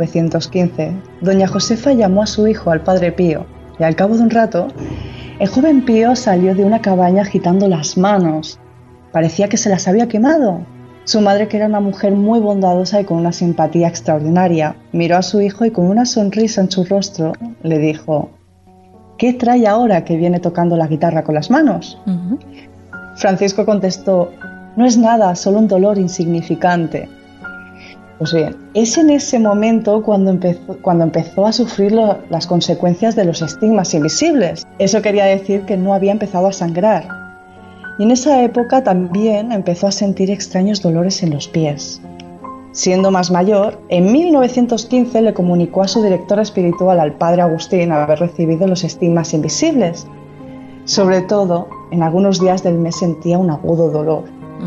1915, doña Josefa llamó a su hijo, al Padre Pío, y al cabo de un rato, el joven Pío salió de una cabaña agitando las manos. Parecía que se las había quemado. Su madre, que era una mujer muy bondadosa y con una simpatía extraordinaria, miró a su hijo y con una sonrisa en su rostro le dijo: ¿qué trae ahora que viene tocando la guitarra con las manos? Francisco contestó: no es nada, solo un dolor insignificante. Pues bien, es en ese momento cuando empezó a sufrir las consecuencias de los estigmas invisibles. Eso quería decir que no había empezado a sangrar. Y en esa época también empezó a sentir extraños dolores en los pies. Siendo más mayor, en 1915 le comunicó a su director espiritual, al padre Agustín, haber recibido los estigmas invisibles. Sobre todo, en algunos días del mes sentía un agudo dolor.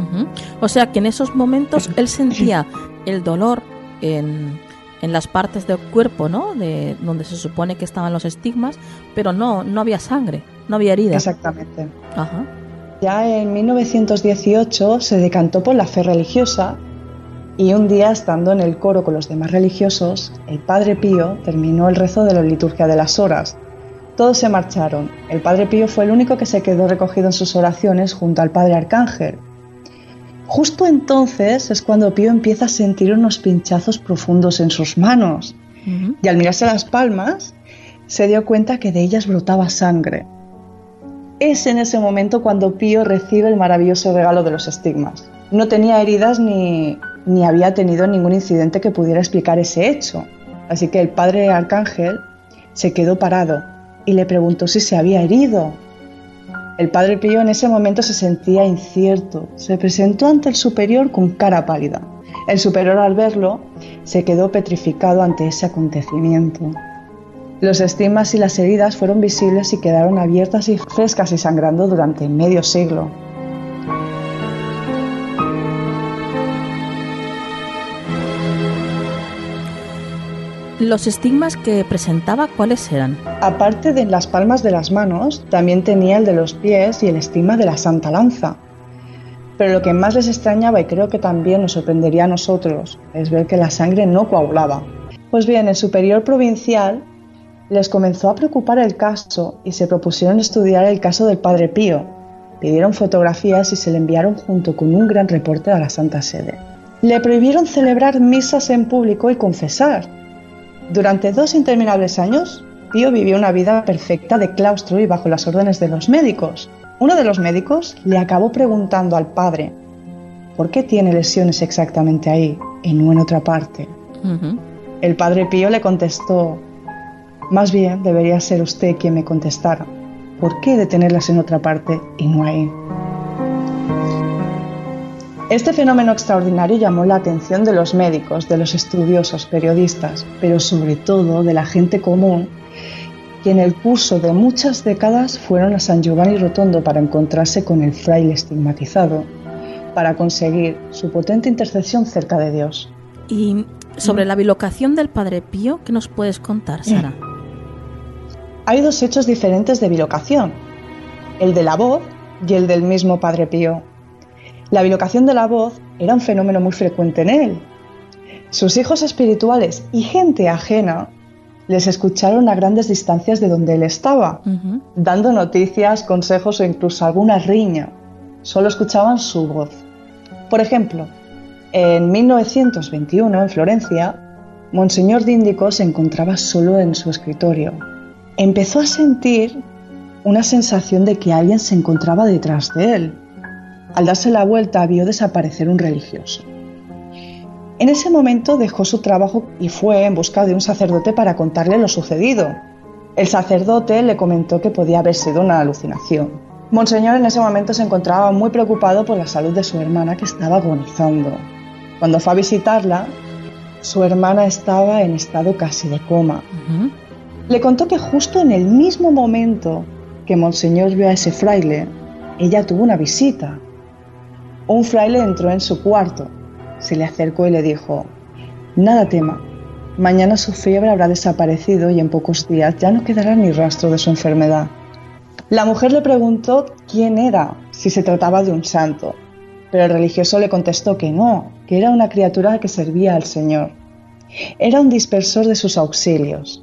O sea que en esos momentos él sentía el dolor en las partes del cuerpo, ¿no? De donde se supone que estaban los estigmas, pero no había sangre, no había herida. Exactamente. Ajá. Ya en 1918 se decantó por la fe religiosa y un día, estando en el coro con los demás religiosos, el Padre Pío terminó el rezo de la liturgia de las horas. Todos se marcharon. El Padre Pío fue el único que se quedó recogido en sus oraciones junto al Padre Arcángel. Justo entonces es cuando Pío empieza a sentir unos pinchazos profundos en sus manos. Y al mirarse las palmas, se dio cuenta que de ellas brotaba sangre. Es en ese momento cuando Pío recibe el maravilloso regalo de los estigmas. No tenía heridas ni había tenido ningún incidente que pudiera explicar ese hecho. Así que el Padre Arcángel se quedó parado y le preguntó si se había herido. El Padre Pío en ese momento se sentía incierto. Se presentó ante el superior con cara pálida. El superior, al verlo, se quedó petrificado ante ese acontecimiento. Los estigmas y las heridas fueron visibles y quedaron abiertas y frescas y sangrando durante medio siglo. ¿Los estigmas que presentaba cuáles eran? Aparte de las palmas de las manos, también tenía el de los pies y el estigma de la Santa Lanza. Pero lo que más les extrañaba, y creo que también nos sorprendería a nosotros, es ver que la sangre no coagulaba. Pues bien, el superior provincial les comenzó a preocupar el caso y se propusieron estudiar el caso del Padre Pío. Pidieron fotografías y se le enviaron junto con un gran reporte a la Santa Sede. Le prohibieron celebrar misas en público y confesar. Durante 2 interminables años, Pío vivió una vida perfecta de claustro y bajo las órdenes de los médicos. Uno de los médicos le acabó preguntando al padre: ¿por qué tiene lesiones exactamente ahí y no en otra parte? El Padre Pío le contestó: más bien debería ser usted quien me contestara. ¿Por qué de tenerlas en otra parte y no ahí? Este fenómeno extraordinario llamó la atención de los médicos, de los estudiosos, periodistas, pero sobre todo de la gente común, que en el curso de muchas décadas fueron a San Giovanni Rotondo para encontrarse con el fraile estigmatizado, para conseguir su potente intercesión cerca de Dios. Y sobre la bilocación del Padre Pío, ¿qué nos puedes contar, Sara? Hay 2 hechos diferentes de bilocación, el de la voz y el del mismo Padre Pío. La bilocación de la voz era un fenómeno muy frecuente en él. Sus hijos espirituales y gente ajena les escucharon a grandes distancias de donde él estaba, dando noticias, consejos o incluso alguna riña. Solo escuchaban su voz. Por ejemplo, en 1921, en Florencia, Monseñor Díndico se encontraba solo en su escritorio. Empezó a sentir una sensación de que alguien se encontraba detrás de él. Al darse la vuelta, vio desaparecer un religioso. En ese momento dejó su trabajo y fue en busca de un sacerdote para contarle lo sucedido. El sacerdote le comentó que podía haber sido una alucinación. Monseñor en ese momento se encontraba muy preocupado por la salud de su hermana, que estaba agonizando. Cuando fue a visitarla, su hermana estaba en estado casi de coma. Le contó que justo en el mismo momento que Monseñor vio a ese fraile, ella tuvo una visita. Un fraile entró en su cuarto, se le acercó y le dijo: «Nada tema, mañana su fiebre habrá desaparecido y en pocos días ya no quedará ni rastro de su enfermedad». La mujer le preguntó quién era, si se trataba de un santo, pero el religioso le contestó que no, que era una criatura que servía al Señor. Era un dispersor de sus auxilios.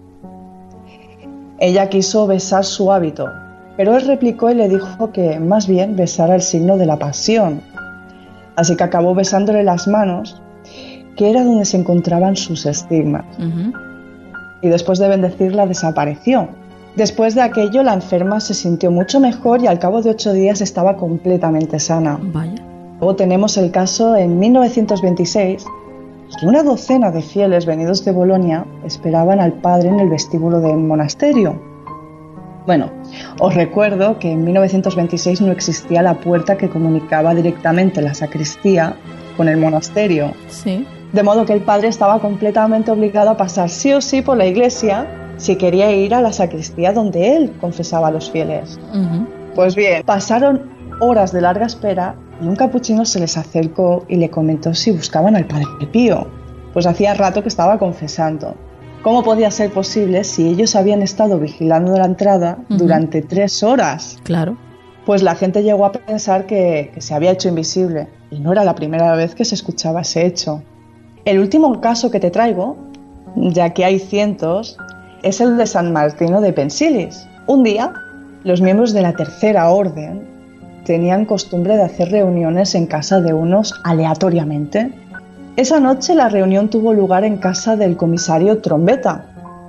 Ella quiso besar su hábito, pero él replicó y le dijo que más bien besara el signo de la pasión. Así que acabó besándole las manos, que era donde se encontraban sus estigmas. Y después de bendecirla desapareció. Después de aquello, la enferma se sintió mucho mejor y al cabo de 8 días estaba completamente sana. Vaya. Luego tenemos el caso en 1926, que una docena de fieles venidos de Bolonia esperaban al padre en el vestíbulo del monasterio. Bueno, os recuerdo que en 1926 no existía la puerta que comunicaba directamente la sacristía con el monasterio. Sí. De modo que el padre estaba completamente obligado a pasar sí o sí por la iglesia si quería ir a la sacristía donde él confesaba a los fieles. Pues bien, pasaron horas de larga espera y un capuchino se les acercó y le comentó si buscaban al padre Pío. Pues hacía rato que estaba confesando. ¿Cómo podía ser posible si ellos habían estado vigilando la entrada durante 3 horas? Claro. Pues la gente llegó a pensar que se había hecho invisible y no era la primera vez que se escuchaba ese hecho. El último caso que te traigo, ya que hay cientos, es el de San Martino de Pensilis. Un día, los miembros de la Tercera Orden tenían costumbre de hacer reuniones en casa de unos aleatoriamente. Esa noche la reunión tuvo lugar en casa del comisario Trombetta.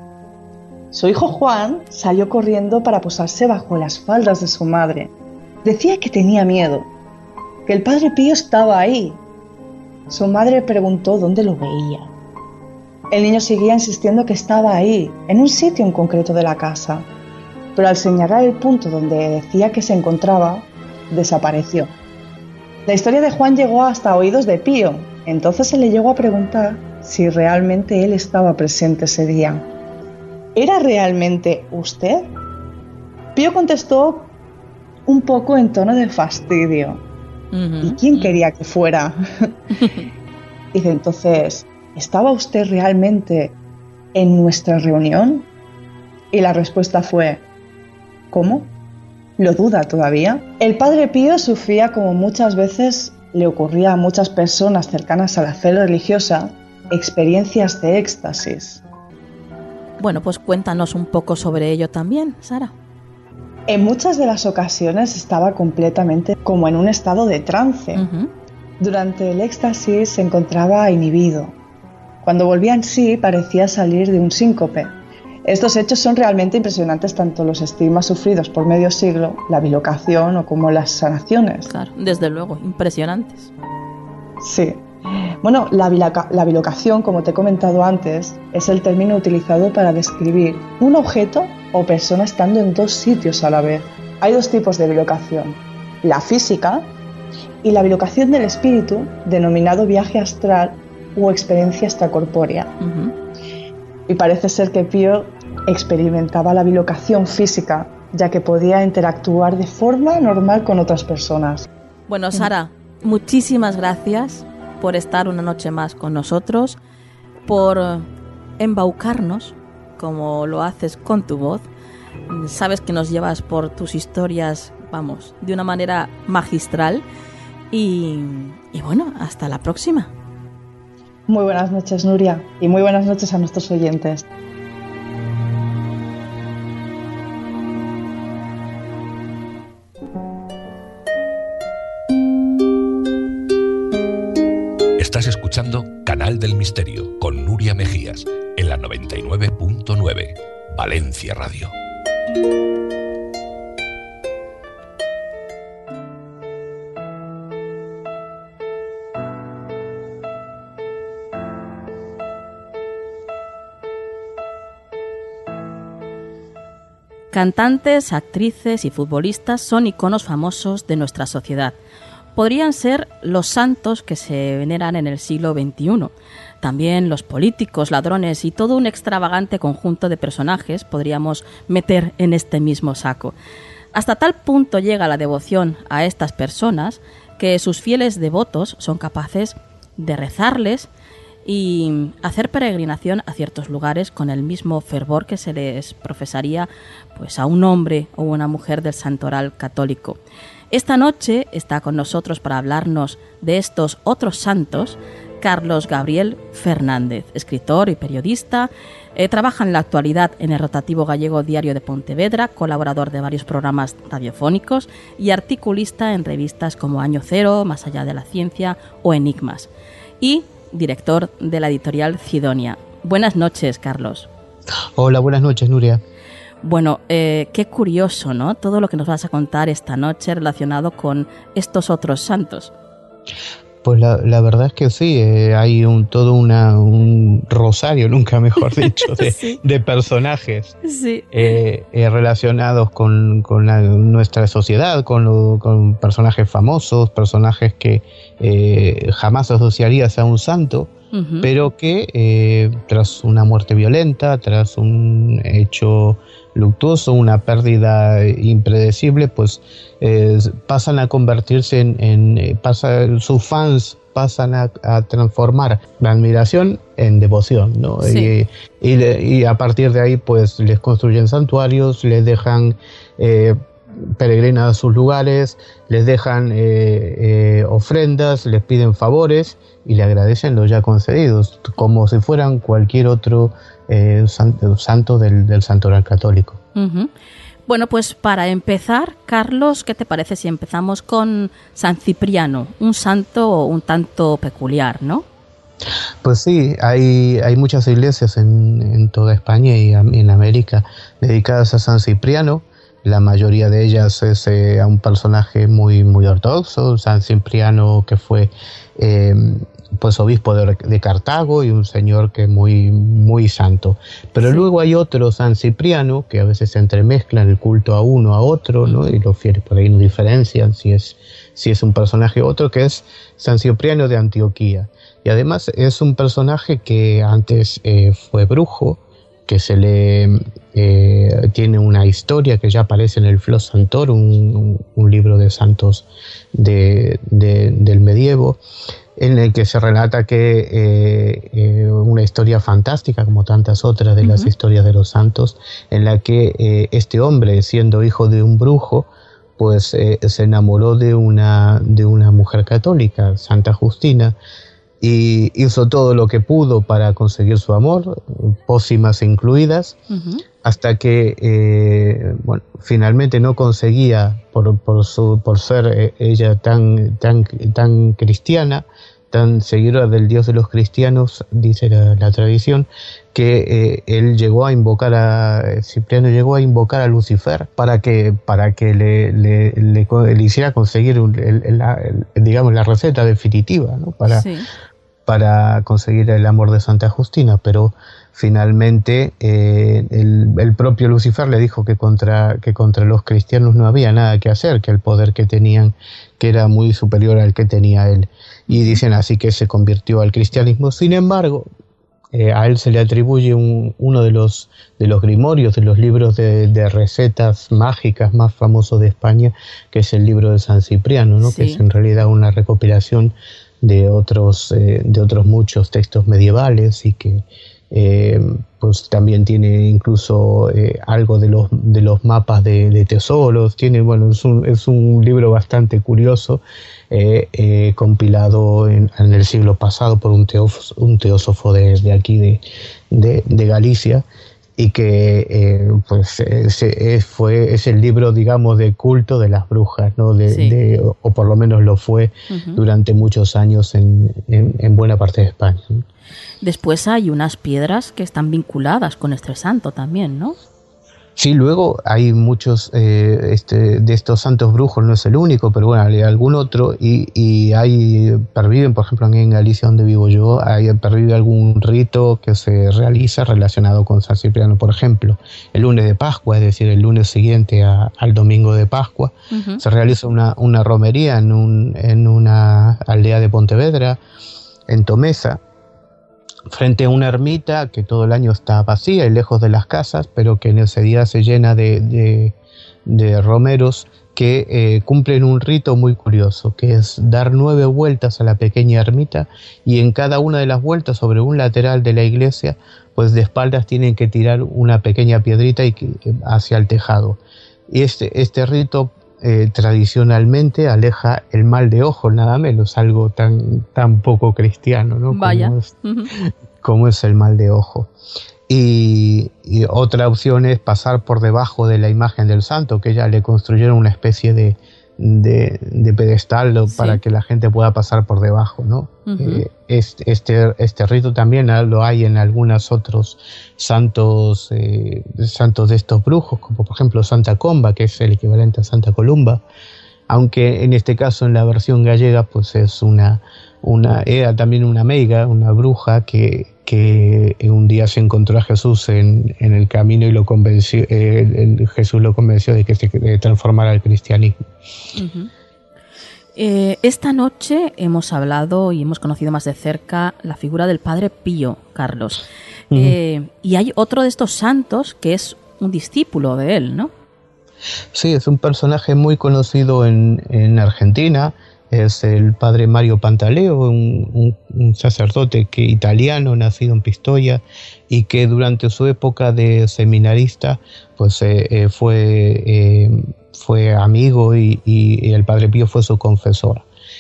Su hijo Juan salió corriendo para posarse bajo las faldas de su madre. Decía que tenía miedo, que el padre Pío estaba ahí. Su madre preguntó dónde lo veía. El niño seguía insistiendo que estaba ahí, en un sitio en concreto de la casa, pero al señalar el punto donde decía que se encontraba, desapareció. La historia de Juan llegó hasta oídos de Pío. Entonces se le llegó a preguntar si realmente él estaba presente ese día. ¿Era realmente usted? Pío contestó un poco en tono de fastidio. ¿Y quién quería que fuera? Dice, entonces, ¿estaba usted realmente en nuestra reunión? Y la respuesta fue, ¿cómo? ¿Lo duda todavía? El padre Pío sufría, como muchas veces le ocurría a muchas personas cercanas a la fe religiosa, experiencias de éxtasis. Bueno, pues cuéntanos un poco sobre ello también, Sara. En muchas de las ocasiones estaba completamente como en un estado de trance. Durante el éxtasis se encontraba inhibido. Cuando volvía en sí parecía salir de un síncope. Estos hechos son realmente impresionantes, tanto los estigmas sufridos por medio siglo, la bilocación o como las sanaciones. Claro, desde luego, impresionantes. Sí. Bueno, la bilocación, como te he comentado antes, es el término utilizado para describir un objeto o persona estando en 2 sitios a la vez. Hay 2 tipos de bilocación, la física y la bilocación del espíritu, denominado viaje astral o experiencia extracorpórea. Y parece ser que Pío experimentaba la bilocación física, ya que podía interactuar de forma normal con otras personas. Bueno, Sara, muchísimas gracias por estar una noche más con nosotros, por embaucarnos, como lo haces con tu voz. Sabes que nos llevas por tus historias, vamos, de una manera magistral. Y bueno, hasta la próxima. Muy buenas noches, Nuria, y muy buenas noches a nuestros oyentes. Estás escuchando Canal del Misterio con Nuria Mejías en la 99.9 Valencia Radio. Cantantes, actrices y futbolistas son iconos famosos de nuestra sociedad. Podrían ser los santos que se veneran en el siglo XXI. También los políticos, ladrones y todo un extravagante conjunto de personajes podríamos meter en este mismo saco. Hasta tal punto llega la devoción a estas personas que sus fieles devotos son capaces de rezarles y hacer peregrinación a ciertos lugares con el mismo fervor que se les profesaría pues a un hombre o una mujer del santoral católico. Esta noche está con nosotros para hablarnos de estos otros santos Carlos Gabriel Fernández, escritor y periodista. Trabaja en la actualidad en el rotativo gallego Diario de Pontevedra, colaborador de varios programas radiofónicos y articulista en revistas como Año Cero, Más allá de la ciencia o Enigmas. Y director de la editorial Cidonia. Buenas noches, Carlos. Hola, buenas noches, Nuria. Bueno, qué curioso, ¿no? Todo lo que nos vas a contar esta noche relacionado con estos otros santos. Pues la verdad es que sí, hay todo un rosario, nunca mejor dicho, sí. de personajes sí. Relacionados con nuestra sociedad, con personajes famosos, personajes que jamás asociarías a un santo, uh-huh. Pero que tras una muerte violenta, tras un hecho luctuoso, una pérdida impredecible, pues pasan a convertirse sus fans pasan a transformar la admiración en devoción, ¿no? Sí. Y a partir de ahí pues les construyen santuarios, les dejan peregrinar a sus lugares, les dejan ofrendas, les piden favores y le agradecen los ya concedidos, como si fueran cualquier otro santo del santoral católico. Uh-huh. Bueno, pues para empezar, Carlos, ¿qué te parece si empezamos con San Cipriano, un santo un tanto peculiar, ¿no? Pues sí, hay muchas iglesias en toda España y en América dedicadas a San Cipriano. La mayoría de ellas es a un personaje muy, muy ortodoxo, San Cipriano, que fue pues obispo de Cartago y un señor que muy, muy santo. Pero sí. Luego hay otro San Cipriano que a veces se entremezclan el culto a uno a otro, ¿no? Y los fieles por ahí no diferencian si es un personaje u otro, que es San Cipriano de Antioquía. Y además es un personaje que antes fue brujo, que tiene una historia que ya aparece en el Flos Santorum, un libro de santos del medievo, en el que se relata que una historia fantástica, como tantas otras de las historias de los santos, en la que este hombre, siendo hijo de un brujo, pues se enamoró de una mujer católica, Santa Justina, y hizo todo lo que pudo para conseguir su amor, pócimas incluidas, uh-huh. Hasta que finalmente no conseguía, por ser ella tan cristiana, tan seguidora del Dios de los cristianos, dice la tradición, que Cipriano llegó a invocar a Lucifer para que le hiciera conseguir la receta definitiva, ¿no? Para conseguir el amor de Santa Justina, pero finalmente el propio Lucifer le dijo que contra los cristianos no había nada que hacer, que el poder que tenían que era muy superior al que tenía él, y dicen así que se convirtió al cristianismo. Sin embargo, a él se le atribuye uno de los grimorios, de los libros de recetas mágicas más famosos de España, que es el libro de San Cipriano, ¿no? Sí. Que es en realidad una recopilación de otros muchos textos medievales, y que pues también tiene incluso algo de los mapas de tesoros. Tiene, es un libro bastante curioso, compilado en el siglo pasado por un teósofo de aquí de Galicia, y que es el libro, digamos, de culto de las brujas, ¿no? Sí. O por lo menos lo fue uh-huh. Durante muchos años en buena parte de España. Después hay unas piedras que están vinculadas con este santo también, ¿no? Sí, luego hay muchos de estos santos brujos, no es el único, pero bueno, hay algún otro, y hay, perviven, por ejemplo, en Galicia, donde vivo yo, pervive algún rito que se realiza relacionado con San Cipriano, por ejemplo, el lunes de Pascua, es decir, el lunes siguiente al domingo de Pascua, se realiza una romería en una aldea de Pontevedra, en Tomesa, frente a una ermita que todo el año está vacía y lejos de las casas, pero que en ese día se llena de romeros que cumplen un rito muy curioso, que es dar 9 vueltas a la pequeña ermita, y en cada una de las vueltas, sobre un lateral de la iglesia, pues de espaldas tienen que tirar una pequeña piedrita hacia el tejado. Y este rito tradicionalmente aleja el mal de ojo, nada menos, algo tan poco cristiano, ¿no? Vaya. Como es el mal de ojo. Y otra opción es pasar por debajo de la imagen del santo, que ya le construyeron una especie de pedestal para que la gente pueda pasar por debajo, ¿no? Este rito también lo hay en algunos otros santos de estos brujos, como por ejemplo Santa Comba, que es el equivalente a Santa Columba, aunque en este caso, en la versión gallega, pues es era también una meiga, una bruja que un día se encontró a Jesús en el camino y lo convenció. Jesús lo convenció de que se transformara al cristianismo. Esta noche hemos hablado y hemos conocido más de cerca la figura del Padre Pío, Carlos. Y hay otro de estos santos que es un discípulo de él, ¿no? Sí, es un personaje muy conocido en Argentina. Es el padre Mario Pantaleo, un sacerdote italiano nacido en Pistoia, y que durante su época de seminarista pues fue amigo y el Padre Pío fue su confesor.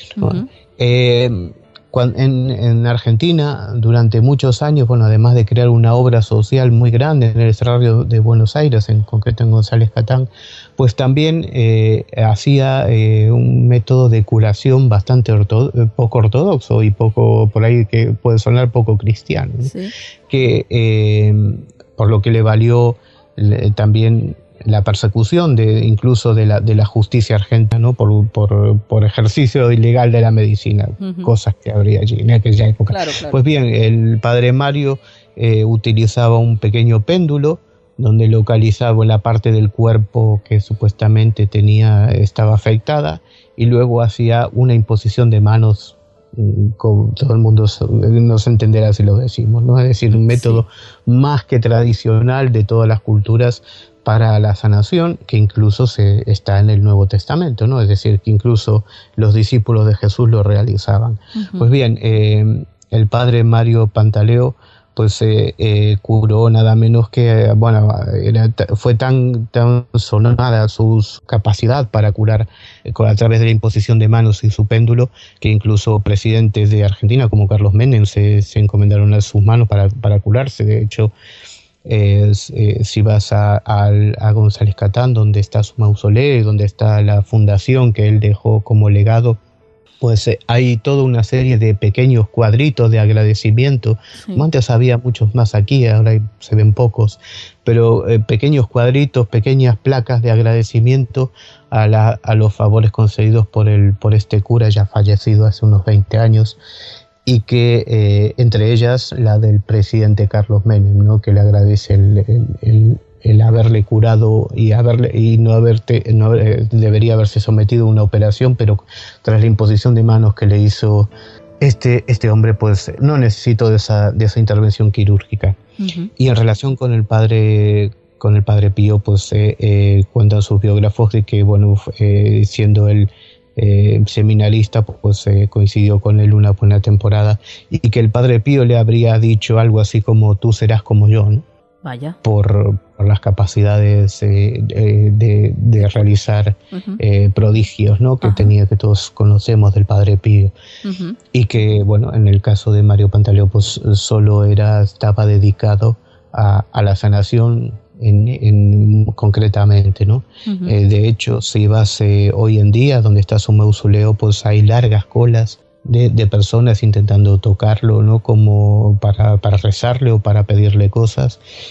En Argentina, durante muchos años, además de crear una obra social muy grande en el Cerrario de Buenos Aires, en concreto en González Catán, pues también hacía un método de curación bastante poco ortodoxo y poco, por ahí, que puede sonar poco cristiano, ¿no? Sí. Que por lo que le valió también la persecución incluso de la justicia argentina, ¿no? por ejercicio ilegal de la medicina, cosas que habría allí en aquella época. Claro. Pues bien, el padre Mario utilizaba un pequeño péndulo donde localizaba la parte del cuerpo que supuestamente estaba afectada, y luego hacía una imposición de manos. Todo el mundo nos entenderá si lo decimos, ¿no? Es decir, un método más que tradicional de todas las culturas para la sanación, que incluso está en el Nuevo Testamento, ¿no? Es decir, que incluso los discípulos de Jesús lo realizaban. Pues bien, el padre Mario Pantaleo pues curó nada menos que, fue tan sonada su capacidad para curar a través de la imposición de manos y su péndulo, que incluso presidentes de Argentina como Carlos Menem se encomendaron a sus manos para curarse. De hecho, si vas a González Catán, donde está su mausoleo y donde está la fundación que él dejó como legado, pues hay toda una serie de pequeños cuadritos de agradecimiento. Antes había muchos más aquí, ahora se ven pocos, pero pequeños cuadritos, pequeñas placas de agradecimiento a los favores concedidos por este cura ya fallecido hace unos 20 años, y que entre ellas la del presidente Carlos Menem, ¿no? Que le agradece el haberle curado y debería haberse sometido a una operación, pero tras la imposición de manos que le hizo este hombre, pues no necesitó de esa intervención quirúrgica. Y en relación con el padre Pío, pues cuentan sus biógrafos de que siendo él seminarista, pues coincidió con él una buena temporada, y que el padre Pío le habría dicho algo así como: tú serás como yo, ¿no? Vaya. Por las capacidades de realizar prodigios, ¿no? Que todos conocemos del Padre Pío. Y que, en el caso de Mario Pantaleo, pues solo estaba dedicado a la sanación concretamente, ¿no? De hecho, si vas hoy en día donde está su mausoleo, pues hay largas colas de personas intentando tocarlo, ¿no? Como para rezarle o para pedirle cosas,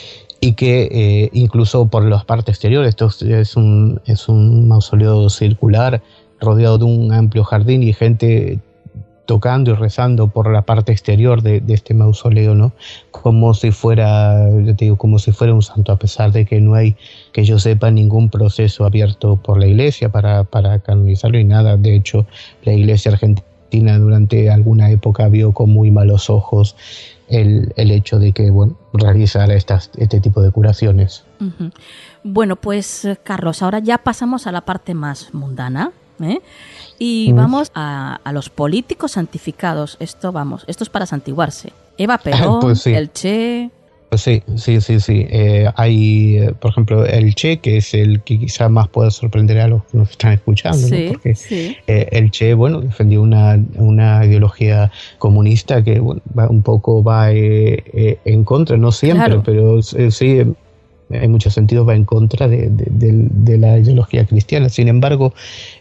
y que incluso por la parte exterior, esto es un mausoleo circular rodeado de un amplio jardín y gente tocando y rezando por la parte exterior de este mausoleo, ¿no? Como si fuera, yo te digo, como si fuera un santo, a pesar de que no hay, que yo sepa, ningún proceso abierto por la Iglesia para canonizarlo y nada. De hecho, la Iglesia argentina durante alguna época vio con muy malos ojos el hecho de que, bueno, realizara este tipo de curaciones. Uh-huh. Bueno, pues Carlos, ahora ya pasamos a la parte más mundana, y vamos a los políticos santificados. Esto es para santiguarse. Eva Perón, pues sí. El Che. Pues sí. Hay, por ejemplo, el Che, que es el que quizá más pueda sorprender a los que nos están escuchando, sí, ¿no? Porque sí. El Che, bueno, defendió una ideología comunista que, bueno, un poco va en contra, no siempre, claro, pero sí, en muchos sentidos va en contra de la ideología cristiana. Sin embargo,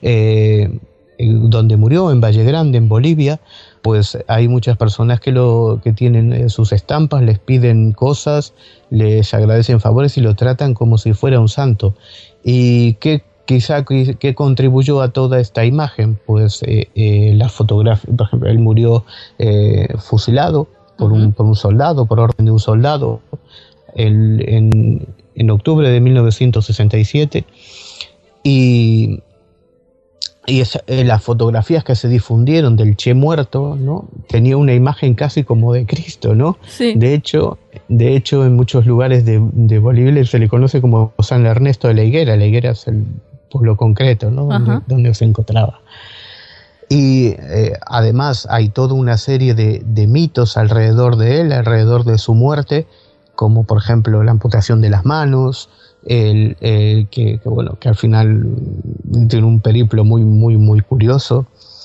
donde murió, en Valle Grande, en Bolivia, pues hay muchas personas que tienen sus estampas, les piden cosas, les agradecen favores y lo tratan como si fuera un santo. ¿Y qué contribuyó a toda esta imagen? Pues la fotografía. Por ejemplo, él murió fusilado por un soldado, por orden de un soldado, en octubre de 1967, y las fotografías que se difundieron del Che muerto, ¿no? Tenía una imagen casi como de Cristo, ¿no? Sí. De hecho, en muchos lugares de Bolivia se le conoce como San Ernesto de la Higuera. La Higuera es el pueblo concreto, ¿no? Donde se encontraba. Y además hay toda una serie de mitos alrededor de él, alrededor de su muerte, como por ejemplo la amputación de las manos, que al final tiene un periplo muy, muy, muy curioso.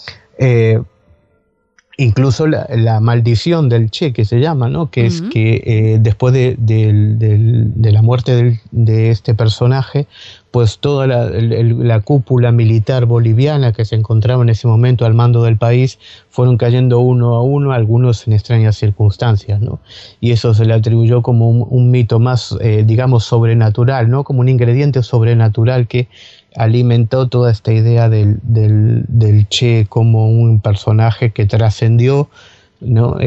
Incluso la maldición del Che, que se llama, ¿no? Que es que después de la muerte de este personaje, pues toda la cúpula militar boliviana que se encontraba en ese momento al mando del país fueron cayendo uno a uno, algunos en extrañas circunstancias, ¿no? Y eso se le atribuyó como un mito más, digamos, sobrenatural, ¿no? Como un ingrediente sobrenatural que alimentó toda esta idea del Che como un personaje que trascendió, ¿no?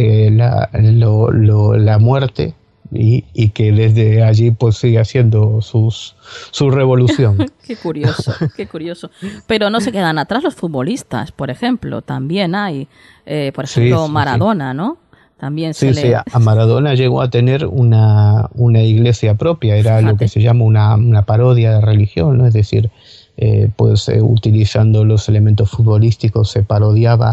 La muerte y que desde allí pues sigue haciendo su revolución. Qué curioso. Pero no se quedan atrás los futbolistas, por ejemplo. También hay, por ejemplo, Maradona, ¿no? También sí, a Maradona llegó a tener una iglesia propia. Era lo que se llama una parodia de religión, ¿no? Es decir, utilizando los elementos futbolísticos se parodiaba,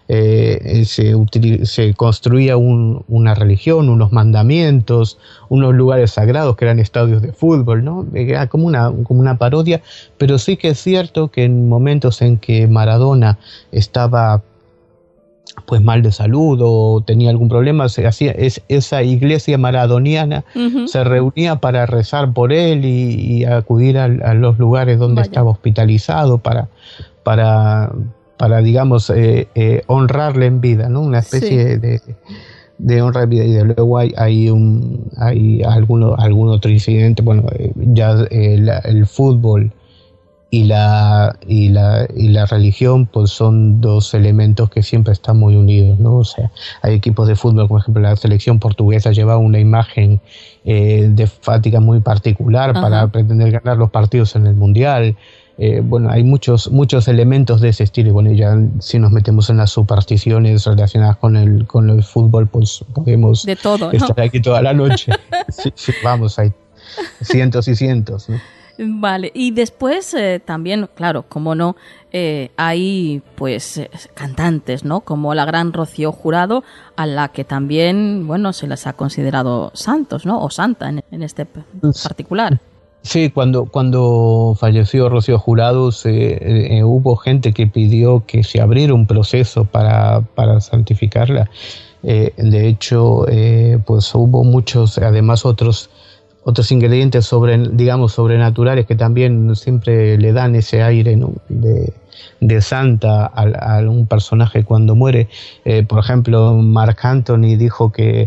se construía una religión, unos mandamientos, unos lugares sagrados que eran estadios de fútbol, ¿no? Era como una parodia, pero sí que es cierto que en momentos en que Maradona estaba pues mal de salud o tenía algún problema, se hacía esa iglesia maradoniana, se reunía para rezar por él y acudir a los lugares donde estaba hospitalizado para digamos honrarle en vida, ¿no? Una especie de honra en vida. Y de luego hay algún otro incidente. Bueno, ya el fútbol y la religión pues son dos elementos que siempre están muy unidos, ¿no? O sea, hay equipos de fútbol, por ejemplo, la selección portuguesa lleva una imagen de Fátima muy particular para pretender ganar los partidos en el Mundial. Bueno, hay muchos elementos de ese estilo. Y bueno, ya si nos metemos en las supersticiones relacionadas con el fútbol, pues podemos de todo, estar aquí toda la noche. Sí, vamos, hay cientos y cientos, ¿no? Vale, y después también, claro, como no, hay pues cantantes, ¿no? Como la gran Rocío Jurado, a la que también, bueno, se les ha considerado santos, ¿no? O santa en este particular. Sí, cuando falleció Rocío Jurado hubo gente que pidió que se abriera un proceso para santificarla. De hecho, pues hubo muchos, además otros ingredientes sobrenaturales que también siempre le dan ese aire, ¿no? de santa a un personaje cuando muere. Por ejemplo, Marc Anthony dijo que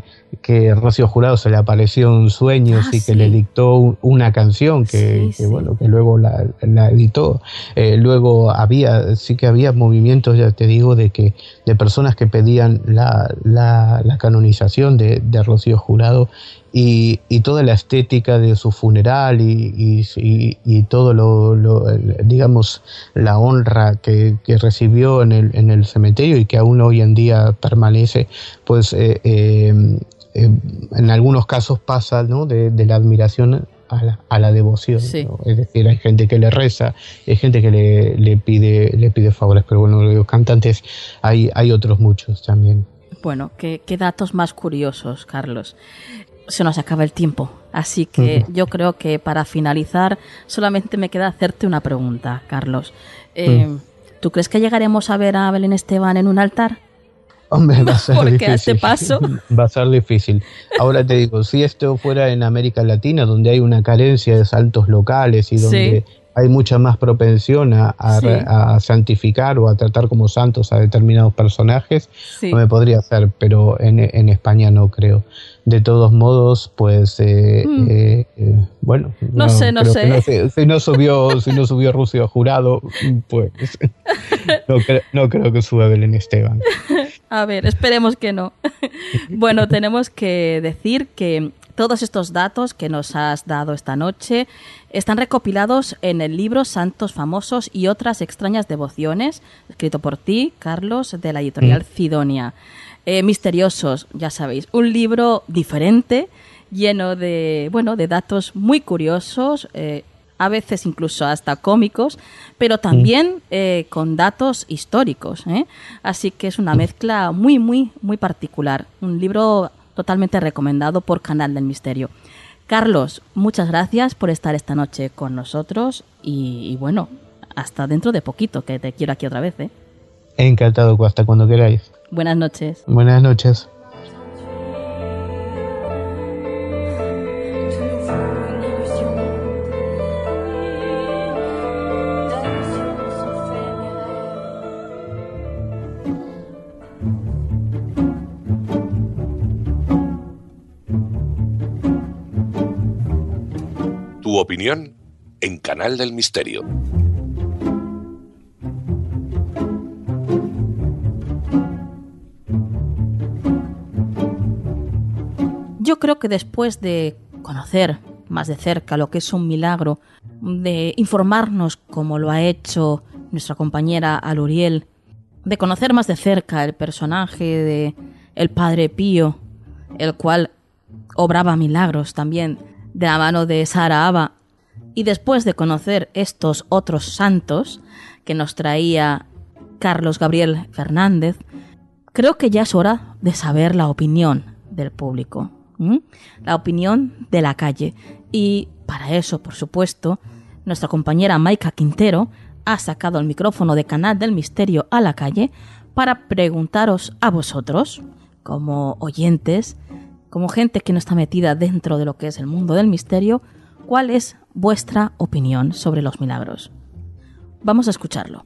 que Rocío Jurado se le apareció en sueños y que le dictó una canción que luego la editó. Luego había movimientos, ya te digo, de personas que pedían la canonización de Rocío Jurado, y toda la estética de su funeral y todo digamos, la honra que recibió en el cementerio y que aún hoy en día permanece, pues en algunos casos pasa, ¿no?, de la admiración a la devoción, ¿no? Es decir, hay gente que le reza, hay gente que le pide favores, pero bueno, los cantantes hay otros muchos también. Bueno, qué datos más curiosos, Carlos. Se nos acaba el tiempo, así que yo creo que para finalizar solamente me queda hacerte una pregunta, Carlos. ¿Tú crees que llegaremos a ver a Belén Esteban en un altar? Hombre, va a ser porque difícil. A este paso va a ser difícil. Ahora te digo, si esto fuera en América Latina, donde hay una carencia de santos locales y donde hay mucha más propensión a santificar o a tratar como santos a determinados personajes, no me podría hacer, pero en España no creo. De todos modos, pues, bueno, no sé. Si no subió Rocío Jurado, pues no creo que suba Belén Esteban. A ver, esperemos que no. Bueno, tenemos que decir que todos estos datos que nos has dado esta noche están recopilados en el libro Santos Famosos y otras extrañas devociones, escrito por ti, Carlos, de la editorial Cidonia. Misteriosos, ya sabéis, un libro diferente, lleno de datos muy curiosos, a veces incluso hasta cómicos, pero también con datos históricos, Así que es una mezcla muy, muy, muy particular. Un libro totalmente recomendado por Canal del Misterio. Carlos, muchas gracias por estar esta noche con nosotros y bueno, hasta dentro de poquito, que te quiero aquí otra vez, Encantado, hasta cuando queráis. Buenas noches. Buenas noches. Tu opinión en Canal del Misterio. Yo creo que después de conocer más de cerca lo que es un milagro, de informarnos como lo ha hecho nuestra compañera Aluriel, de conocer más de cerca el personaje de el Padre Pío, el cual obraba milagros también de la mano de Sara Aba, y después de conocer estos otros santos que nos traía Carlos Gabriel Fernández, creo que ya es hora de saber la opinión del público, la opinión de la calle. Y para eso, por supuesto, nuestra compañera Maika Quintero ha sacado el micrófono de Canal del Misterio a la calle para preguntaros a vosotros, como oyentes, como gente que no está metida dentro de lo que es el mundo del misterio, ¿cuál es vuestra opinión sobre los milagros? Vamos a escucharlo.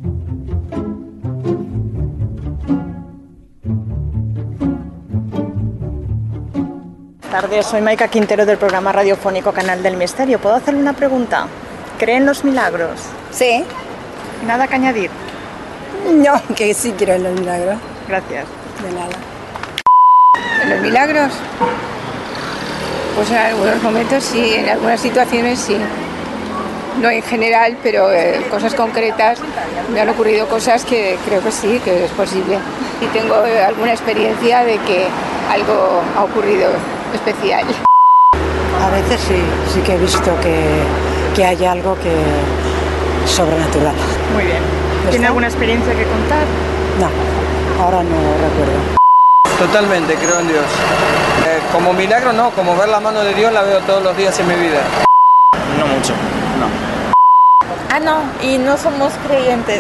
Buenas tardes, soy Maika Quintero del programa radiofónico Canal del Misterio. ¿Puedo hacerle una pregunta? ¿Cree en los milagros? Sí. ¿Nada que añadir? No, que sí creo en los milagros. Gracias. De nada. ¿En los milagros? Pues en algunos momentos sí, en algunas situaciones sí. No en general, pero cosas concretas. Me han ocurrido cosas que creo que sí, que es posible. Y tengo alguna experiencia de que algo ha ocurrido especial. A veces sí que he visto que hay algo que es sobrenatural. Muy bien. ¿Tiene alguna experiencia que contar? No, ahora no recuerdo. Totalmente, creo en Dios. Como milagro no, como ver la mano de Dios la veo todos los días en mi vida. No mucho, no. Ah, no, y no somos creyentes.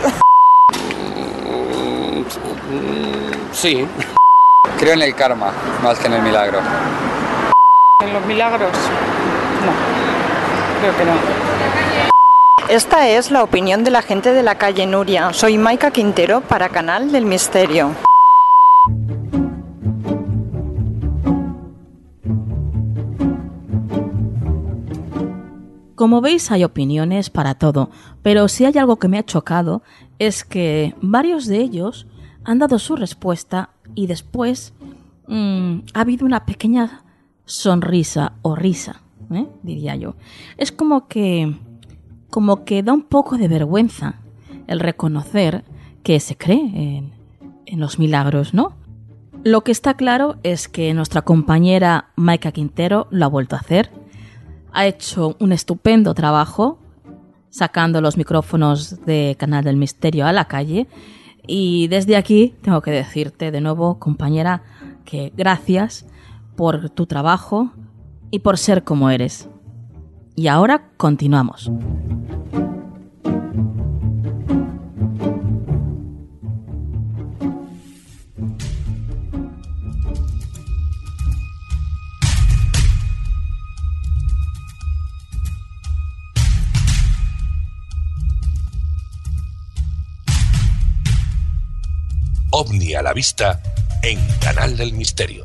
Sí. Creo en el karma, más que en el milagro. ¿En los milagros? No, creo que no. Esta es la opinión de la gente de la calle Nuria. Soy Maika Quintero para Canal del Misterio. Como veis, hay opiniones para todo, pero si hay algo que me ha chocado es que varios de ellos han dado su respuesta y después ha habido una pequeña sonrisa o risa, diría yo. Es como que da un poco de vergüenza el reconocer que se cree en los milagros, ¿no? Lo que está claro es que nuestra compañera Maika Quintero lo ha vuelto a hacer. Ha hecho un estupendo trabajo sacando los micrófonos de Canal del Misterio a la calle. Y desde aquí tengo que decirte de nuevo, compañera, que gracias por tu trabajo y por ser como eres. Y ahora continuamos. OVNI a la vista en Canal del Misterio.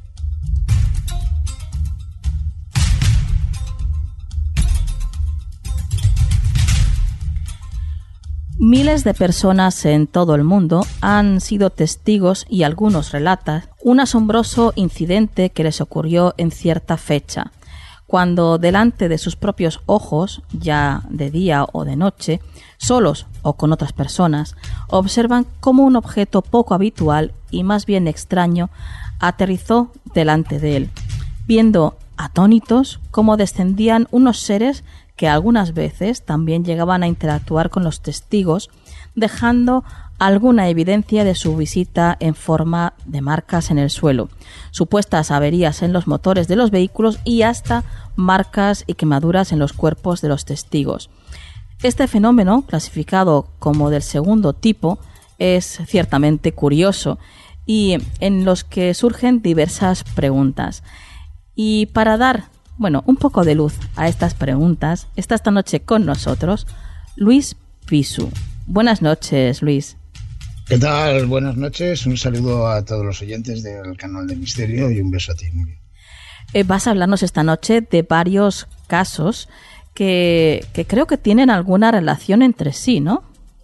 Miles de personas en todo el mundo han sido testigos y algunos relatan un asombroso incidente que les ocurrió en cierta fecha, cuando delante de sus propios ojos, ya de día o de noche, solos o con otras personas, observan cómo un objeto poco habitual y más bien extraño aterrizó delante de él, viendo atónitos cómo descendían unos seres que algunas veces también llegaban a interactuar con los testigos, dejando alguna evidencia de su visita en forma de marcas en el suelo, supuestas averías en los motores de los vehículos y hasta marcas y quemaduras en los cuerpos de los testigos. Este fenómeno, clasificado como del segundo tipo, es ciertamente curioso y en los que surgen diversas preguntas. Y para dar, un poco de luz a estas preguntas, está esta noche con nosotros Luis Pisu. Buenas noches, Luis. ¿Qué tal? Buenas noches. Un saludo a todos los oyentes del Canal del Misterio y un beso a ti, Nuria. Vas a hablarnos esta noche de varios casos que creo que tienen alguna relación entre sí, ¿no?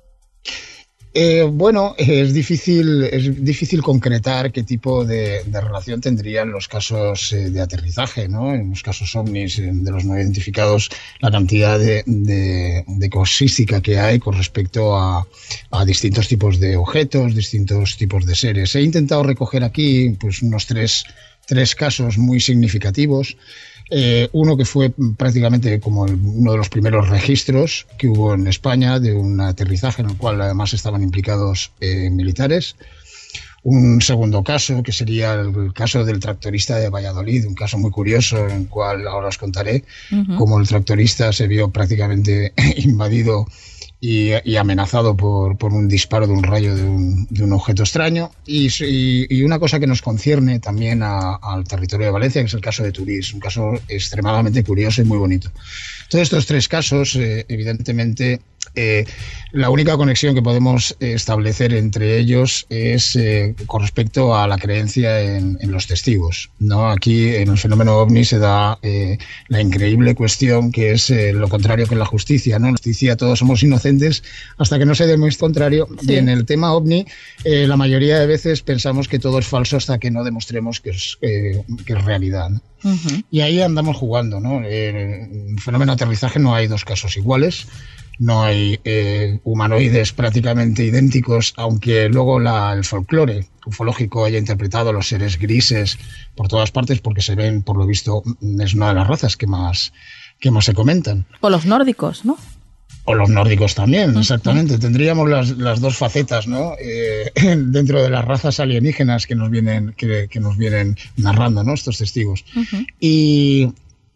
Es difícil concretar qué tipo de relación tendrían los casos de aterrizaje, ¿no? En los casos ovnis de los no identificados, la cantidad de cosística que hay con respecto a distintos tipos de objetos, distintos tipos de seres. He intentado recoger aquí pues unos tres casos muy significativos. Uno que fue prácticamente como uno de los primeros registros que hubo en España de un aterrizaje en el cual además estaban implicados militares. Un segundo caso, que sería el caso del tractorista de Valladolid, un caso muy curioso en el cual ahora os contaré cómo el tractorista se vio prácticamente invadido y amenazado por un disparo de un rayo de un objeto extraño. Y una cosa que nos concierne también al territorio de Valencia, que es el caso de Turís, un caso extremadamente curioso y muy bonito. Todos estos tres casos, evidentemente, la única conexión que podemos establecer entre ellos es con respecto a la creencia en los testigos, ¿no? Aquí en el fenómeno OVNI se da la increíble cuestión que es lo contrario que en la justicia, ¿no? En la justicia todos somos inocentes hasta que no se demuestre contrario. Sí. Y en el tema OVNI la mayoría de veces pensamos que todo es falso hasta que no demostremos que es realidad, ¿no? Y ahí andamos jugando, ¿no? En el fenómeno de aterrizaje no hay dos casos iguales. No hay humanoides prácticamente idénticos, aunque luego el folclore ufológico haya interpretado los seres grises por todas partes, porque se ven, por lo visto, es una de las razas que más se comentan. O los nórdicos, ¿no? O los nórdicos también, exactamente. Tendríamos las dos facetas, ¿no? Dentro de las razas alienígenas que nos vienen narrando, ¿no? Estos testigos. Y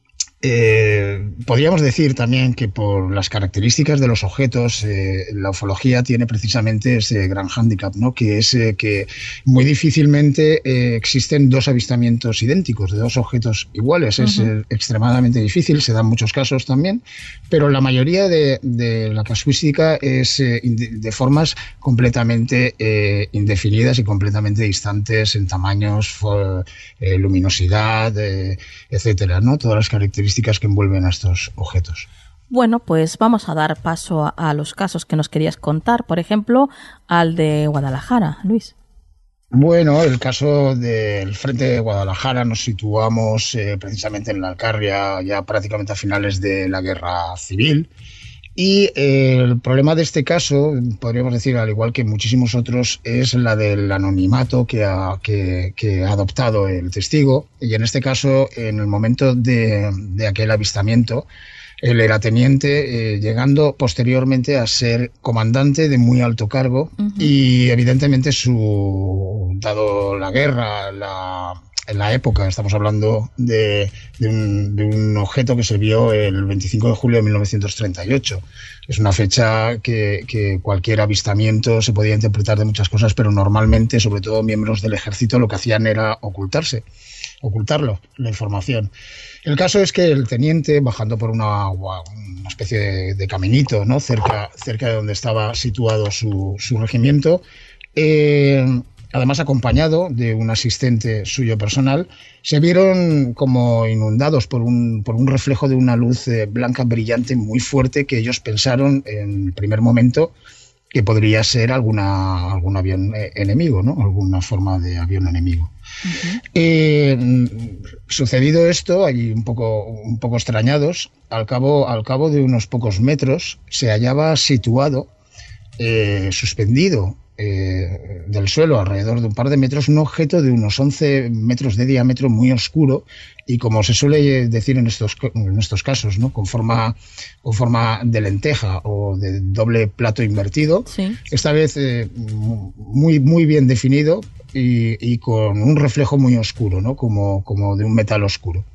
podríamos decir también que por las características de los objetos, la ufología tiene precisamente ese gran hándicap, ¿no? Que es que muy difícilmente existen dos avistamientos idénticos de dos objetos iguales. Es extremadamente difícil, se dan muchos casos también, pero la mayoría de la casuística es de formas completamente indefinidas y completamente distantes en tamaños, luminosidad, etcétera, ¿no? Todas las características características que envuelven a estos objetos. Bueno, pues vamos a dar paso a los casos que nos querías contar, por ejemplo, al de Guadalajara, Luis. Bueno, el caso del frente de Guadalajara nos situamos precisamente en la Alcarria, ya prácticamente a finales de la Guerra Civil. Y el problema de este caso, podríamos decir, al igual que muchísimos otros, es la del anonimato que ha adoptado el testigo. Y en este caso, en el momento de aquel avistamiento, él era teniente, llegando posteriormente a ser comandante de muy alto cargo. Y evidentemente, dado la guerra, en la época, estamos hablando de un objeto que se vio el 25 de julio de 1938. Es una fecha que cualquier avistamiento se podía interpretar de muchas cosas, pero normalmente, sobre todo miembros del ejército, lo que hacían era ocultarlo, la información. El caso es que el teniente, bajando por una especie de caminito, ¿no?, cerca de donde estaba situado su regimiento, además acompañado de un asistente suyo personal, se vieron como inundados por un reflejo de una luz blanca brillante muy fuerte que ellos pensaron en el primer momento que podría ser algún avión enemigo, ¿no? Alguna forma de avión enemigo. Sucedido esto, allí un poco extrañados, al cabo de unos pocos metros se hallaba situado, suspendido del suelo alrededor de un par de metros, un objeto de unos 11 metros de diámetro muy oscuro y, como se suele decir en estos casos, ¿no?, con forma de lenteja o de doble plato invertido. Sí. Esta vez muy, muy bien definido y con un reflejo muy oscuro, ¿no?, como de un metal oscuro.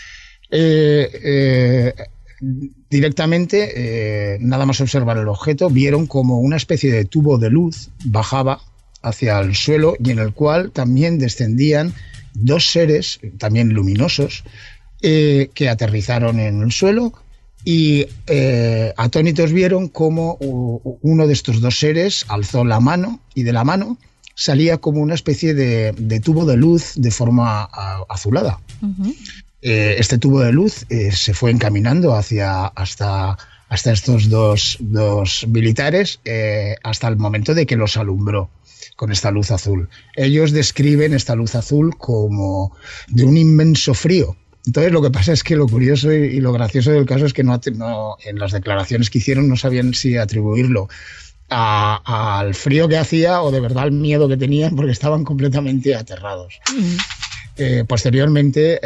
Directamente, nada más observar el objeto, vieron como una especie de tubo de luz bajaba hacia el suelo y en el cual también descendían dos seres, también luminosos, que aterrizaron en el suelo y atónitos vieron como uno de estos dos seres alzó la mano y de la mano salía como una especie de tubo de luz de forma azulada. Este tubo de luz se fue encaminando hasta estos dos militares hasta el momento de que los alumbró con esta luz azul. Ellos describen esta luz azul como de un inmenso frío. Entonces, lo que pasa es que lo curioso y lo gracioso del caso es que no en las declaraciones que hicieron no sabían si atribuirlo al frío que hacía o de verdad al miedo que tenían, porque estaban completamente aterrados. Posteriormente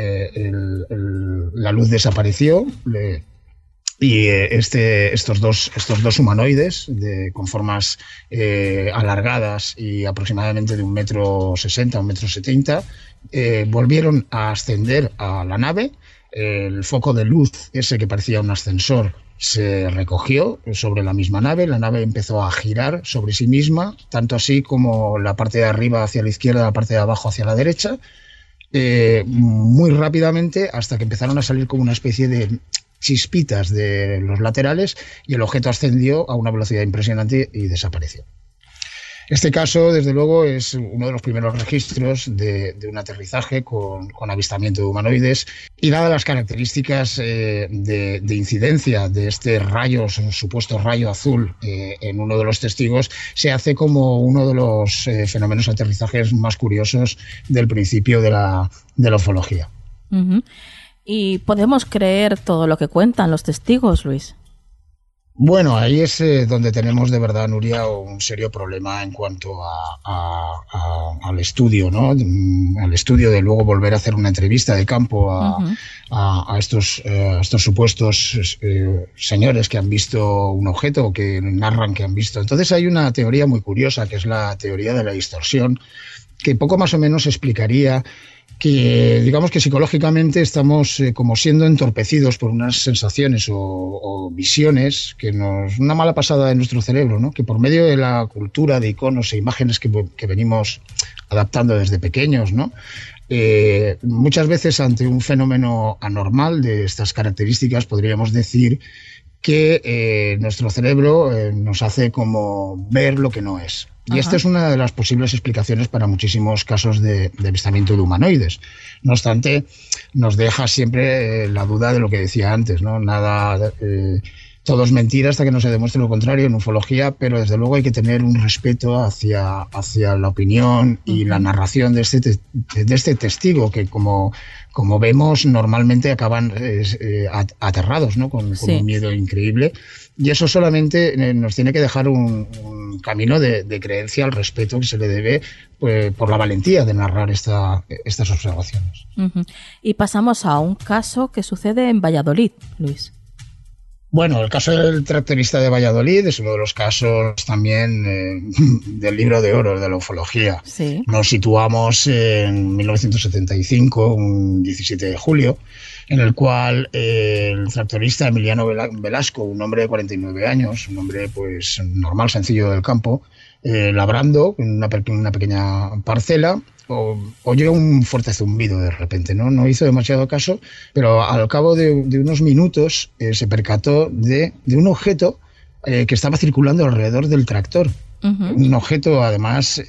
la luz desapareció y estos dos humanoides con formas alargadas y aproximadamente de 1,60 m, 1,70 m, volvieron a ascender a la nave. El foco de luz, ese que parecía un ascensor, se recogió sobre la misma nave. La nave empezó a girar sobre sí misma, tanto así como la parte de arriba hacia la izquierda, la parte de abajo hacia la derecha, muy rápidamente, hasta que empezaron a salir como una especie de chispitas de los laterales y el objeto ascendió a una velocidad impresionante y desapareció. Este caso, desde luego, es uno de los primeros registros de un aterrizaje con avistamiento de humanoides, y dadas las características de incidencia de este supuesto rayo azul en uno de los testigos, se hace como uno de los fenómenos de aterrizajes más curiosos del principio de la ufología. ¿Y podemos creer todo lo que cuentan los testigos, Luis? Bueno, ahí es donde tenemos de verdad, Nuria, un serio problema en cuanto al estudio, ¿no? Al estudio de luego volver a hacer una entrevista de campo a estos supuestos señores que han visto un objeto o que narran que han visto. Entonces hay una teoría muy curiosa, que es la teoría de la distorsión, que poco más o menos explicaría que, digamos, que psicológicamente estamos como siendo entorpecidos por unas sensaciones o visiones, una mala pasada de nuestro cerebro, ¿no? Que por medio de la cultura de iconos e imágenes que venimos adaptando desde pequeños, ¿no? Muchas veces ante un fenómeno anormal de estas características podríamos decir que nuestro cerebro nos hace como ver lo que no es. Y esta es una de las posibles explicaciones para muchísimos casos de avistamiento de humanoides. No obstante, nos deja siempre la duda de lo que decía antes, ¿no? Nada, todo es mentira hasta que no se demuestre lo contrario en ufología, pero desde luego hay que tener un respeto hacia la opinión y la narración de este testigo, que como vemos normalmente acaban aterrados, ¿no? Con un miedo increíble. Y eso solamente nos tiene que dejar un camino de creencia al respeto que se le debe, pues, por la valentía de narrar estas observaciones. Y pasamos a un caso que sucede en Valladolid, Luis. Bueno, el caso del tractorista de Valladolid es uno de los casos también del libro de oro de la ufología. Sí. Nos situamos en 1975, un 17 de julio, en el cual el tractorista Emiliano Velasco, un hombre de 49 años, un hombre pues normal, sencillo del campo, labrando en una pequeña parcela, oyó un fuerte zumbido de repente, ¿no? No hizo demasiado caso, pero al cabo de unos minutos se percató de un objeto que estaba circulando alrededor del tractor. Un objeto, además,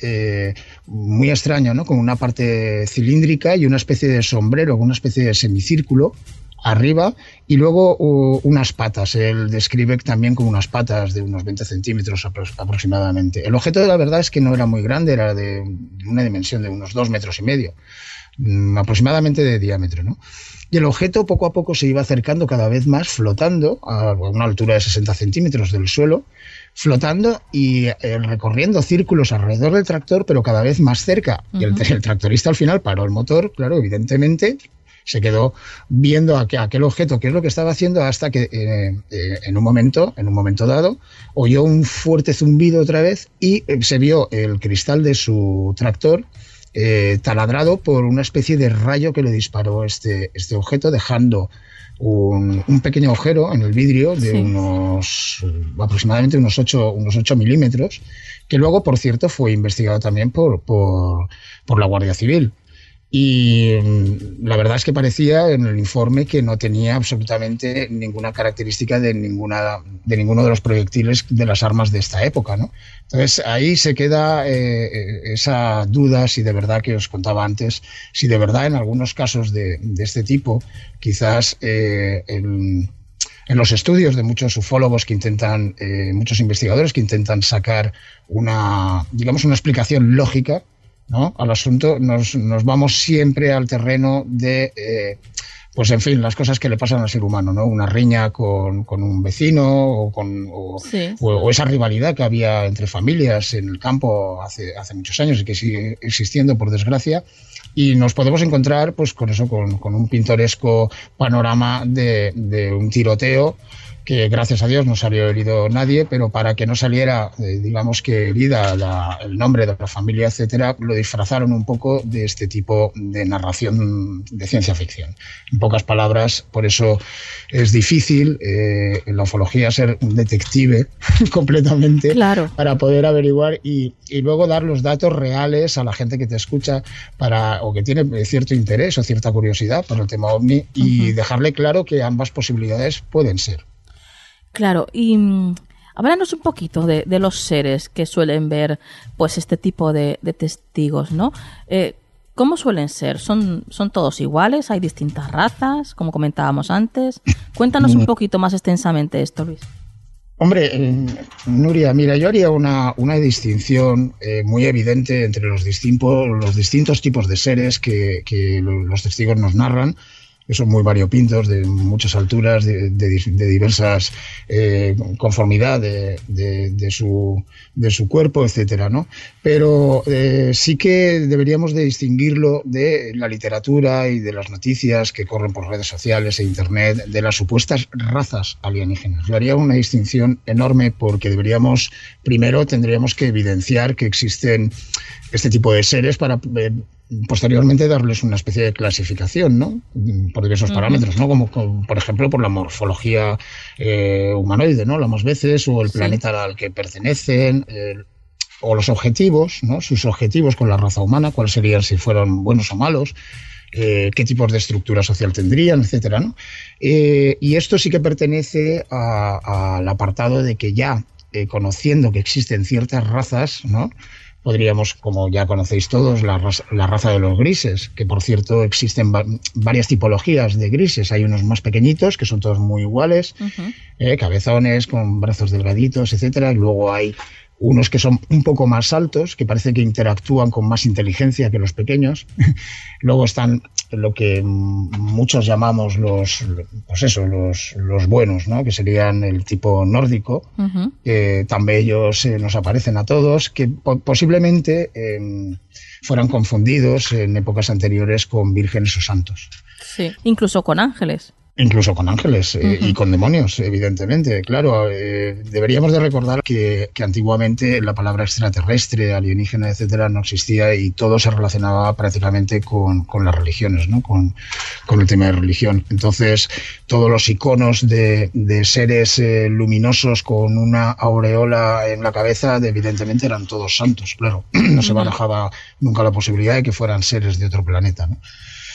muy extraño, ¿no? Con una parte cilíndrica y una especie de sombrero, con una especie de semicírculo arriba, y luego unas patas. Él describe también con unas patas de unos 20 centímetros aproximadamente. El objeto, la verdad, es que no era muy grande, era de una dimensión de unos 2,5 metros, aproximadamente de diámetro, ¿no? Y el objeto poco a poco se iba acercando cada vez más, flotando a una altura de 60 centímetros del suelo, flotando y recorriendo círculos alrededor del tractor, pero cada vez más cerca. Y el tractorista al final paró el motor, claro, evidentemente. Se quedó viendo aquel objeto, qué es lo que estaba haciendo, hasta que en un momento dado oyó un fuerte zumbido otra vez y se vio el cristal de su tractor taladrado por una especie de rayo que le disparó este objeto, dejando un pequeño agujero en el vidrio de aproximadamente unos 8 milímetros, que luego, por cierto, fue investigado también por la Guardia Civil. Y la verdad es que parecía en el informe que no tenía absolutamente ninguna característica de ninguno de los proyectiles de las armas de esta época, ¿no? Entonces ahí se queda esa duda, si de verdad, que os contaba antes, si de verdad en algunos casos de este tipo, quizás en los estudios de muchos ufólogos que intentan, muchos investigadores que intentan sacar una explicación lógica, ¿no?, al asunto, nos vamos siempre al terreno de, pues en fin, las cosas que le pasan al ser humano, ¿no? Una riña con un vecino o esa rivalidad que había entre familias en el campo hace muchos años y que sigue existiendo, por desgracia, y nos podemos encontrar pues con eso, con un pintoresco panorama de un tiroteo que, gracias a Dios, no salió herido nadie, pero para que no saliera, digamos que herida el nombre de la familia, etcétera, lo disfrazaron un poco de este tipo de narración de ciencia ficción. En pocas palabras, por eso es difícil en la ufología ser un detective completamente, claro, para poder averiguar y luego dar los datos reales a la gente que te escucha o que tiene cierto interés o cierta curiosidad por el tema OVNI, y dejarle claro que ambas posibilidades pueden ser. Claro, y háblanos un poquito de los seres que suelen ver pues este tipo de testigos, ¿no? ¿Cómo suelen ser? ¿Son todos iguales? ¿Hay distintas razas, como comentábamos antes? Cuéntanos un poquito más extensamente esto, Luis. Hombre, Nuria, mira, yo haría una distinción muy evidente entre los distintos tipos de seres que los testigos nos narran, que son muy variopintos, de muchas alturas, de diversas conformidad de su cuerpo, etcétera, ¿no? Pero sí que deberíamos de distinguirlo de la literatura y de las noticias que corren por redes sociales e internet de las supuestas razas alienígenas. Yo haría una distinción enorme, porque primero tendríamos que evidenciar que existen este tipo de seres para posteriormente darles una especie de clasificación, ¿no?, por diversos parámetros, ¿no?, como por ejemplo por la morfología humanoide, ¿no?, las veces, o el planeta al que pertenecen, o los objetivos, ¿no?, sus objetivos con la raza humana, cuáles serían, si fueran buenos o malos, qué tipos de estructura social tendrían, etcétera, ¿no? Y esto sí que pertenece al apartado de que ya conociendo que existen ciertas razas, ¿no? Podríamos, como ya conocéis todos, la raza de los grises, que por cierto existen varias tipologías de grises. Hay unos más pequeñitos, que son todos muy iguales, cabezones, con brazos delgaditos, etcétera. Y luego hay unos que son un poco más altos, que parece que interactúan con más inteligencia que los pequeños. Luego están lo que muchos llamamos los buenos, ¿no? Que serían el tipo nórdico, que tan bellos nos aparecen a todos, que posiblemente fueran confundidos en épocas anteriores con vírgenes o santos. Sí, incluso con ángeles. Incluso con ángeles y con demonios, evidentemente. Claro, deberíamos de recordar que antiguamente la palabra extraterrestre, alienígena, etcétera, no existía y todo se relacionaba prácticamente con las religiones, ¿no? Con el tema de religión. Entonces, todos los iconos de seres luminosos con una aureola en la cabeza, evidentemente eran todos santos, claro. No se barajaba nunca la posibilidad de que fueran seres de otro planeta, ¿no?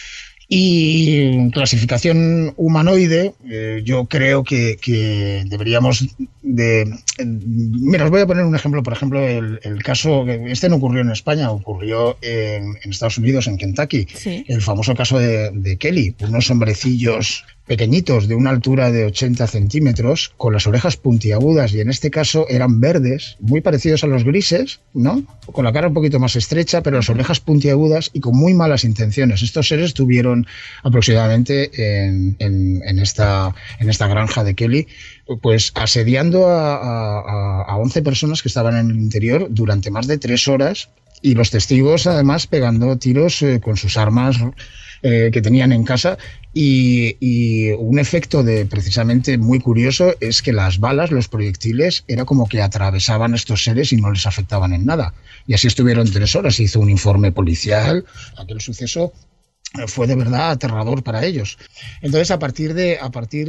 Y clasificación humanoide, yo creo que deberíamos de... Mira, os voy a poner un ejemplo. Por ejemplo, el caso, este no ocurrió en España, ocurrió en Estados Unidos, en Kentucky. Sí. El famoso caso de Kelly, unos hombrecillos pequeñitos de una altura de 80 centímetros, con las orejas puntiagudas, y en este caso eran verdes, muy parecidos a los grises, ¿no? Con la cara un poquito más estrecha, pero las orejas puntiagudas y con muy malas intenciones. Estos seres tuvieron aproximadamente en esta granja de Kelly, pues asediando a 11 personas que estaban en el interior durante más de 3 horas, y los testigos además pegando tiros con sus armas que tenían en casa, y un efecto precisamente muy curioso es que las balas, los proyectiles, era como que atravesaban a estos seres y no les afectaban en nada. Y así estuvieron 3 horas, se hizo un informe policial. Aquel suceso fue de verdad aterrador para ellos. Entonces, a partir de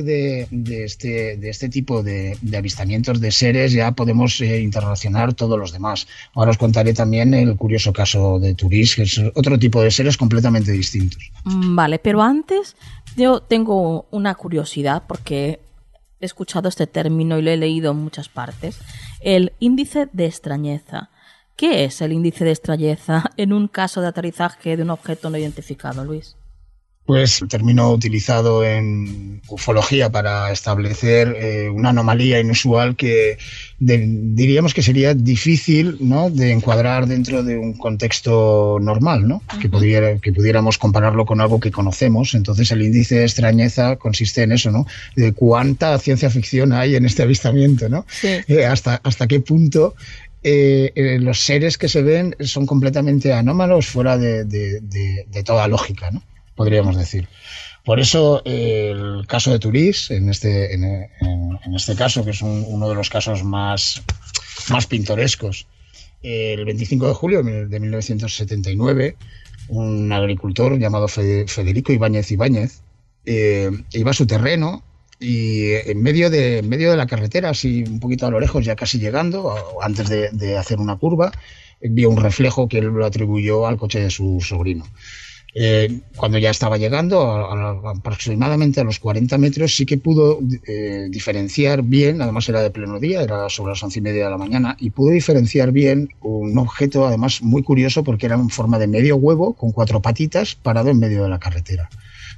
este tipo de avistamientos de seres, ya podemos interrelacionar todos los demás. Ahora os contaré también el curioso caso de Turís, que es otro tipo de seres completamente distintos. Vale, pero antes yo tengo una curiosidad, porque he escuchado este término y lo he leído en muchas partes. El índice de extrañeza. ¿Qué es el índice de extrañeza en un caso de aterrizaje de un objeto no identificado, Luis? Pues el término utilizado en ufología para establecer una anomalía inusual que diríamos que sería difícil, ¿no?, de encuadrar dentro de un contexto normal, ¿no? Que pudiéramos compararlo con algo que conocemos. Entonces el índice de extrañeza consiste en eso, ¿no? De cuánta ciencia ficción hay en este avistamiento, ¿no? Sí. Hasta qué punto los seres que se ven son completamente anómalos, fuera de toda lógica, ¿no?, podríamos decir. Por eso el caso de Turís, en este caso, que es uno de los casos más pintorescos, el 25 de julio de 1979, un agricultor llamado Federico Ibáñez iba a su terreno, y en medio de la carretera, así un poquito a lo lejos, ya casi llegando, antes de hacer una curva, vio un reflejo que él lo atribuyó al coche de su sobrino. Cuando ya estaba llegando, aproximadamente a los 40 metros, sí que pudo diferenciar bien. Además era de pleno día, era sobre las 11:30 de la mañana, y pudo diferenciar bien un objeto, además muy curioso, porque era en forma de medio huevo, con 4 patitas, parado en medio de la carretera.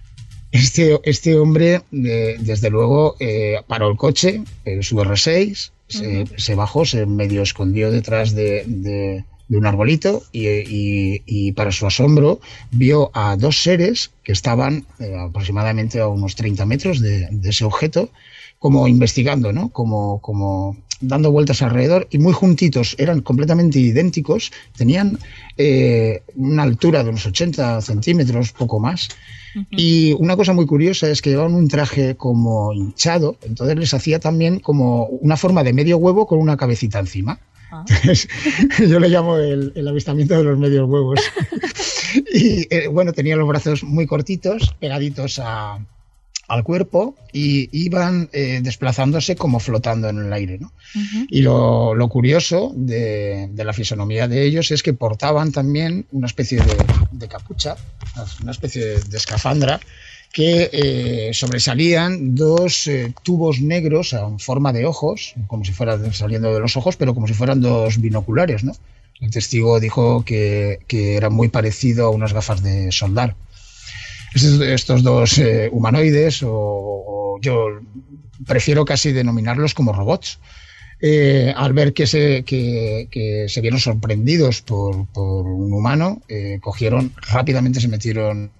Este hombre, desde luego, paró el coche, su R6, se bajó, se medio escondió detrás de un arbolito, y para su asombro vio a 2 seres que estaban aproximadamente a unos 30 metros de ese objeto, como investigando, ¿no? Como dando vueltas alrededor, y muy juntitos, eran completamente idénticos, tenían una altura de unos 80 centímetros, poco más. Y una cosa muy curiosa es que llevaban un traje como hinchado, entonces les hacía también como una forma de medio huevo con una cabecita encima. Entonces, yo le llamo el avistamiento de los medios huevos. Y bueno, tenían los brazos muy cortitos, pegaditos al cuerpo, y iban desplazándose como flotando en el aire, ¿no? Y lo curioso de la fisonomía de ellos es que portaban también una especie de capucha, una especie de escafandra, que sobresalían dos tubos negros en forma de ojos, como si fueran saliendo de los ojos, pero como si fueran dos binoculares, ¿no? El testigo dijo que era muy parecido a unas gafas de soldar. Estos dos humanoides, o yo prefiero casi denominarlos como robots, al ver que se vieron sorprendidos por un humano, rápidamente se metieron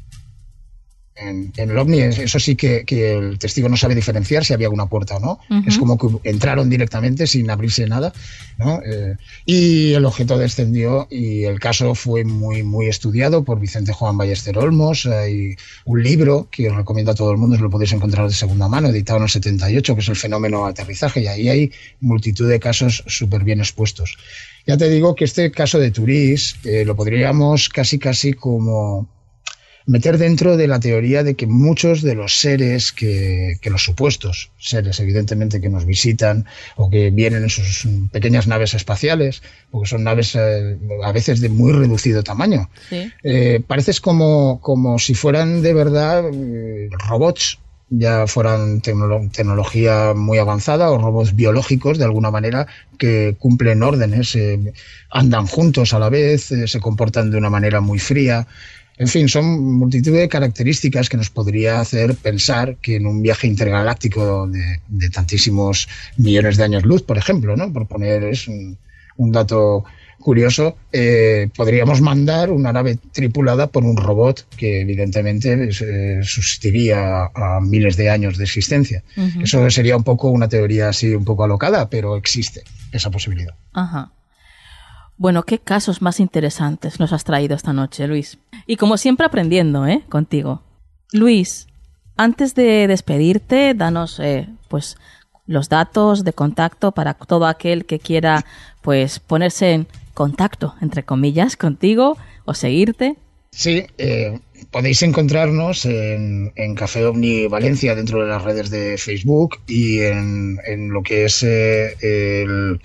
en el ovni. Eso sí que el testigo no sabe diferenciar si había alguna puerta o no. Uh-huh. Es como que entraron directamente sin abrirse nada, ¿no? Y el objeto descendió, y el caso fue muy, muy estudiado por Vicente Juan Ballester Olmos. Hay un libro que os recomiendo a todo el mundo, si lo podéis encontrar de segunda mano, editado en el 78, que es El fenómeno aterrizaje, y ahí hay multitud de casos súper bien expuestos. Ya te digo que este caso de Turís lo podríamos casi como meter dentro de la teoría de que muchos de los seres que los supuestos seres, evidentemente, que nos visitan o que vienen en sus pequeñas naves espaciales, porque son naves a veces de muy reducido tamaño, sí. Pareces como si fueran de verdad robots, ya fueran tecnología muy avanzada o robots biológicos de alguna manera, que cumplen órdenes, andan juntos a la vez, se comportan de una manera muy fría. En fin, son multitud de características que nos podría hacer pensar que en un viaje intergaláctico de tantísimos millones de años luz, por ejemplo, ¿no? Por poner un dato curioso, podríamos mandar una nave tripulada por un robot que evidentemente subsistiría a miles de años de existencia. Uh-huh. Eso sería un poco una teoría así un poco alocada, pero existe esa posibilidad. Ajá. Bueno, ¿qué casos más interesantes nos has traído esta noche, Luis? Y como siempre aprendiendo, contigo. Luis, antes de despedirte, danos pues los datos de contacto para todo aquel que quiera pues ponerse en contacto, entre comillas, contigo o seguirte. Sí, podéis encontrarnos en Café Ovni Valencia dentro de las redes de Facebook, y en lo que es el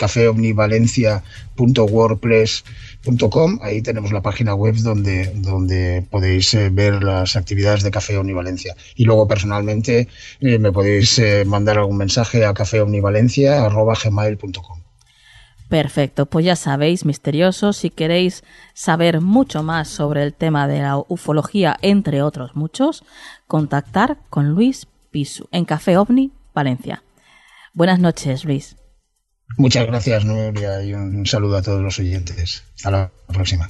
cafeomnivalencia.wordpress.com. Ahí tenemos la página web donde podéis ver las actividades de Café Ovni Valencia. Y luego personalmente me podéis mandar algún mensaje a cafeomnivalencia@gmail.com. Perfecto, pues ya sabéis, misteriosos, si queréis saber mucho más sobre el tema de la ufología, entre otros muchos, contactar con Luis Pisu en Café Ovni Valencia. Buenas noches, Luis. Muchas gracias, Nuria, y un saludo a todos los oyentes. Hasta la próxima.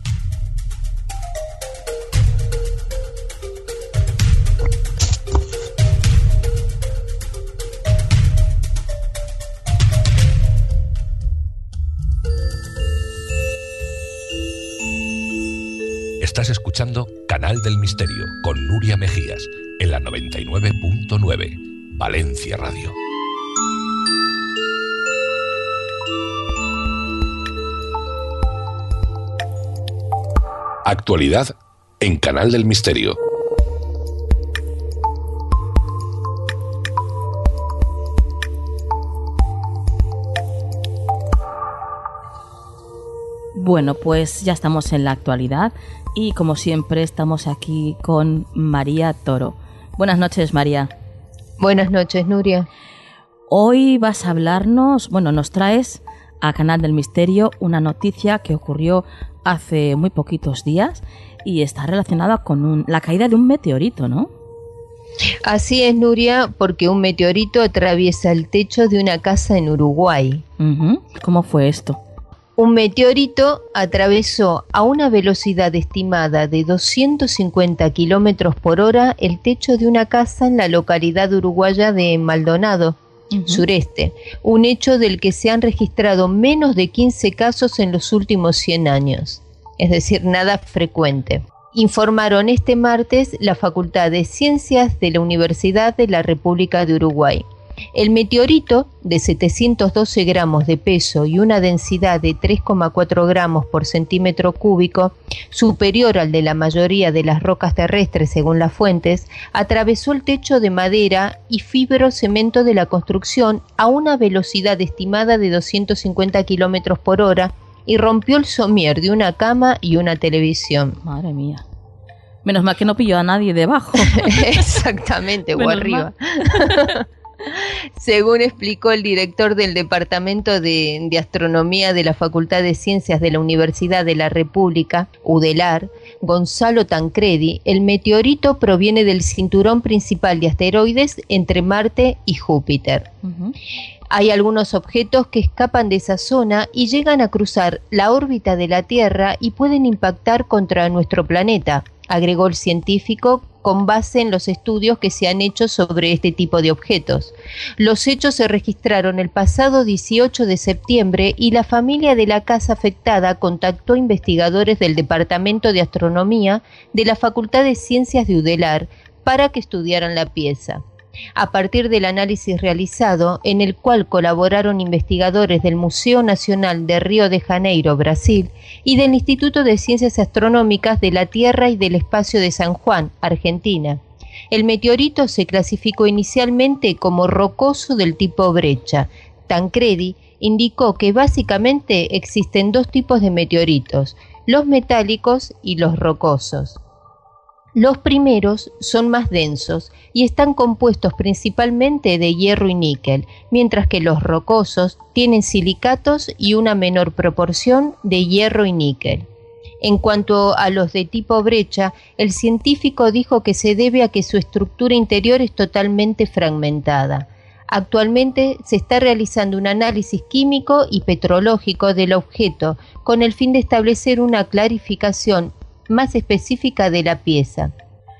Estás escuchando Canal del Misterio con Nuria Mejías en la 99.9 Valencia Radio. Actualidad en Canal del Misterio. Bueno, pues ya estamos en la actualidad y como siempre estamos aquí con María Toro. Buenas noches, María. Buenas noches, Nuria. Hoy vas a hablarnos, nos traes a Canal del Misterio una noticia que ocurrió hace muy poquitos días y está relacionada con la caída de un meteorito, ¿no? Así es, Nuria, porque un meteorito atraviesa el techo de una casa en Uruguay. Uh-huh. ¿Cómo fue esto? Un meteorito atravesó a una velocidad estimada de 250 kilómetros por hora el techo de una casa en la localidad uruguaya de Maldonado, sureste, un hecho del que se han registrado menos de 15 casos en los últimos 100 años, es decir, nada frecuente. Informaron este martes la Facultad de Ciencias de la Universidad de la República de Uruguay. El meteorito, de 712 gramos de peso y una densidad de 3,4 gramos por centímetro cúbico, superior al de la mayoría de las rocas terrestres según las fuentes, atravesó el techo de madera y fibrocemento de la construcción a una velocidad estimada de 250 kilómetros por hora y rompió el somier de una cama y una televisión. Madre mía. Menos mal que no pilló a nadie debajo. Exactamente, o arriba. Según explicó el director del Departamento de Astronomía de la Facultad de Ciencias de la Universidad de la República, UDELAR, Gonzalo Tancredi, el meteorito proviene del cinturón principal de asteroides entre Marte y Júpiter. Hay algunos objetos que escapan de esa zona y llegan a cruzar la órbita de la Tierra y pueden impactar contra nuestro planeta, agregó el científico con base en los estudios que se han hecho sobre este tipo de objetos. Los hechos se registraron el pasado 18 de septiembre y la familia de la casa afectada contactó a investigadores del Departamento de Astronomía de la Facultad de Ciencias de UDELAR para que estudiaran la pieza. A partir del análisis realizado, en el cual colaboraron investigadores del Museo Nacional de Río de Janeiro, Brasil, y del Instituto de Ciencias Astronómicas de la Tierra y del Espacio de San Juan, Argentina. El meteorito se clasificó inicialmente como rocoso del tipo brecha. Tancredi indicó que básicamente existen dos tipos de meteoritos, los metálicos y los rocosos. Los primeros son más densos y están compuestos principalmente de hierro y níquel, mientras que los rocosos tienen silicatos y una menor proporción de hierro y níquel. En cuanto a los de tipo brecha, el científico dijo que se debe a que su estructura interior es totalmente fragmentada. Actualmente se está realizando un análisis químico y petrológico del objeto con el fin de establecer una clarificación más específica de la pieza,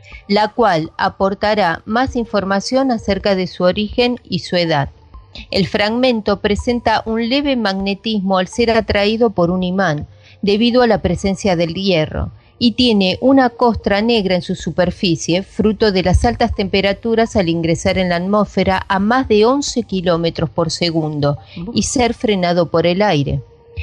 la cual aportará más información acerca de su origen y su edad. El fragmento presenta un leve magnetismo al ser atraído por un imán, debido a la presencia del hierro, y tiene una costra negra en su superficie, fruto de las altas temperaturas al ingresar en la atmósfera a más de 11 kilómetros por segundo y ser frenado por el aire,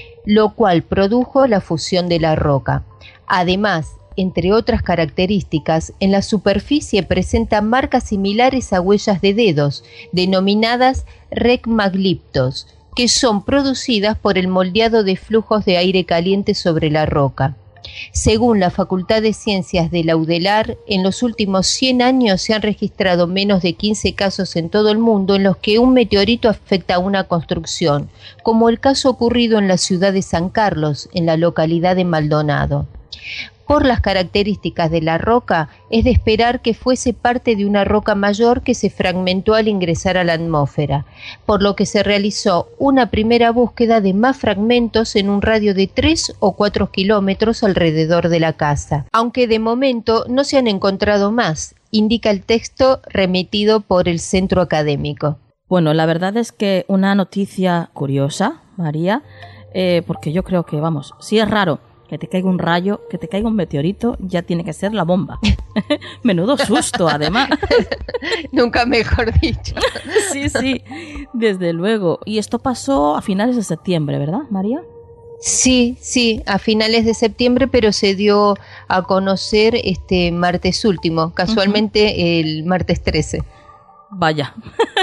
lo cual produjo la fusión de la roca. Además, entre otras características, en la superficie presenta marcas similares a huellas de dedos, denominadas regmagliptos, que son producidas por el moldeado de flujos de aire caliente sobre la roca. Según la Facultad de Ciencias de la UDELAR, en los últimos 100 años se han registrado menos de 15 casos en todo el mundo en los que un meteorito afecta a una construcción, como el caso ocurrido en la ciudad de San Carlos, en la localidad de Maldonado. Por las características de la roca, es de esperar que fuese parte de una roca mayor que se fragmentó al ingresar a la atmósfera, por lo que se realizó una primera búsqueda de más fragmentos en un radio de 3 o 4 kilómetros alrededor de la casa, aunque de momento no se han encontrado más, indica el texto remitido por el centro académico. Bueno, la verdad es que una noticia curiosa, María, porque yo creo que, vamos, si es raro que te caiga un rayo, que te caiga un meteorito, ya tiene que ser la bomba. Menudo susto, además. Nunca mejor dicho. Sí, sí, desde luego. Y esto pasó a finales de septiembre, ¿verdad, María? Sí, a finales de septiembre, pero se dio a conocer este martes último, casualmente el martes 13. Vaya.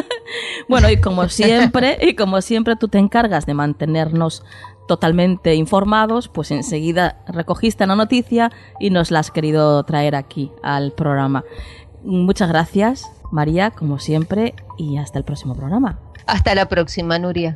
Bueno, y como siempre tú te encargas de mantenernos totalmente informados, pues enseguida recogiste la noticia y nos la has querido traer aquí al programa. Muchas gracias, María, como siempre, y hasta el próximo programa. Hasta la próxima, Nuria.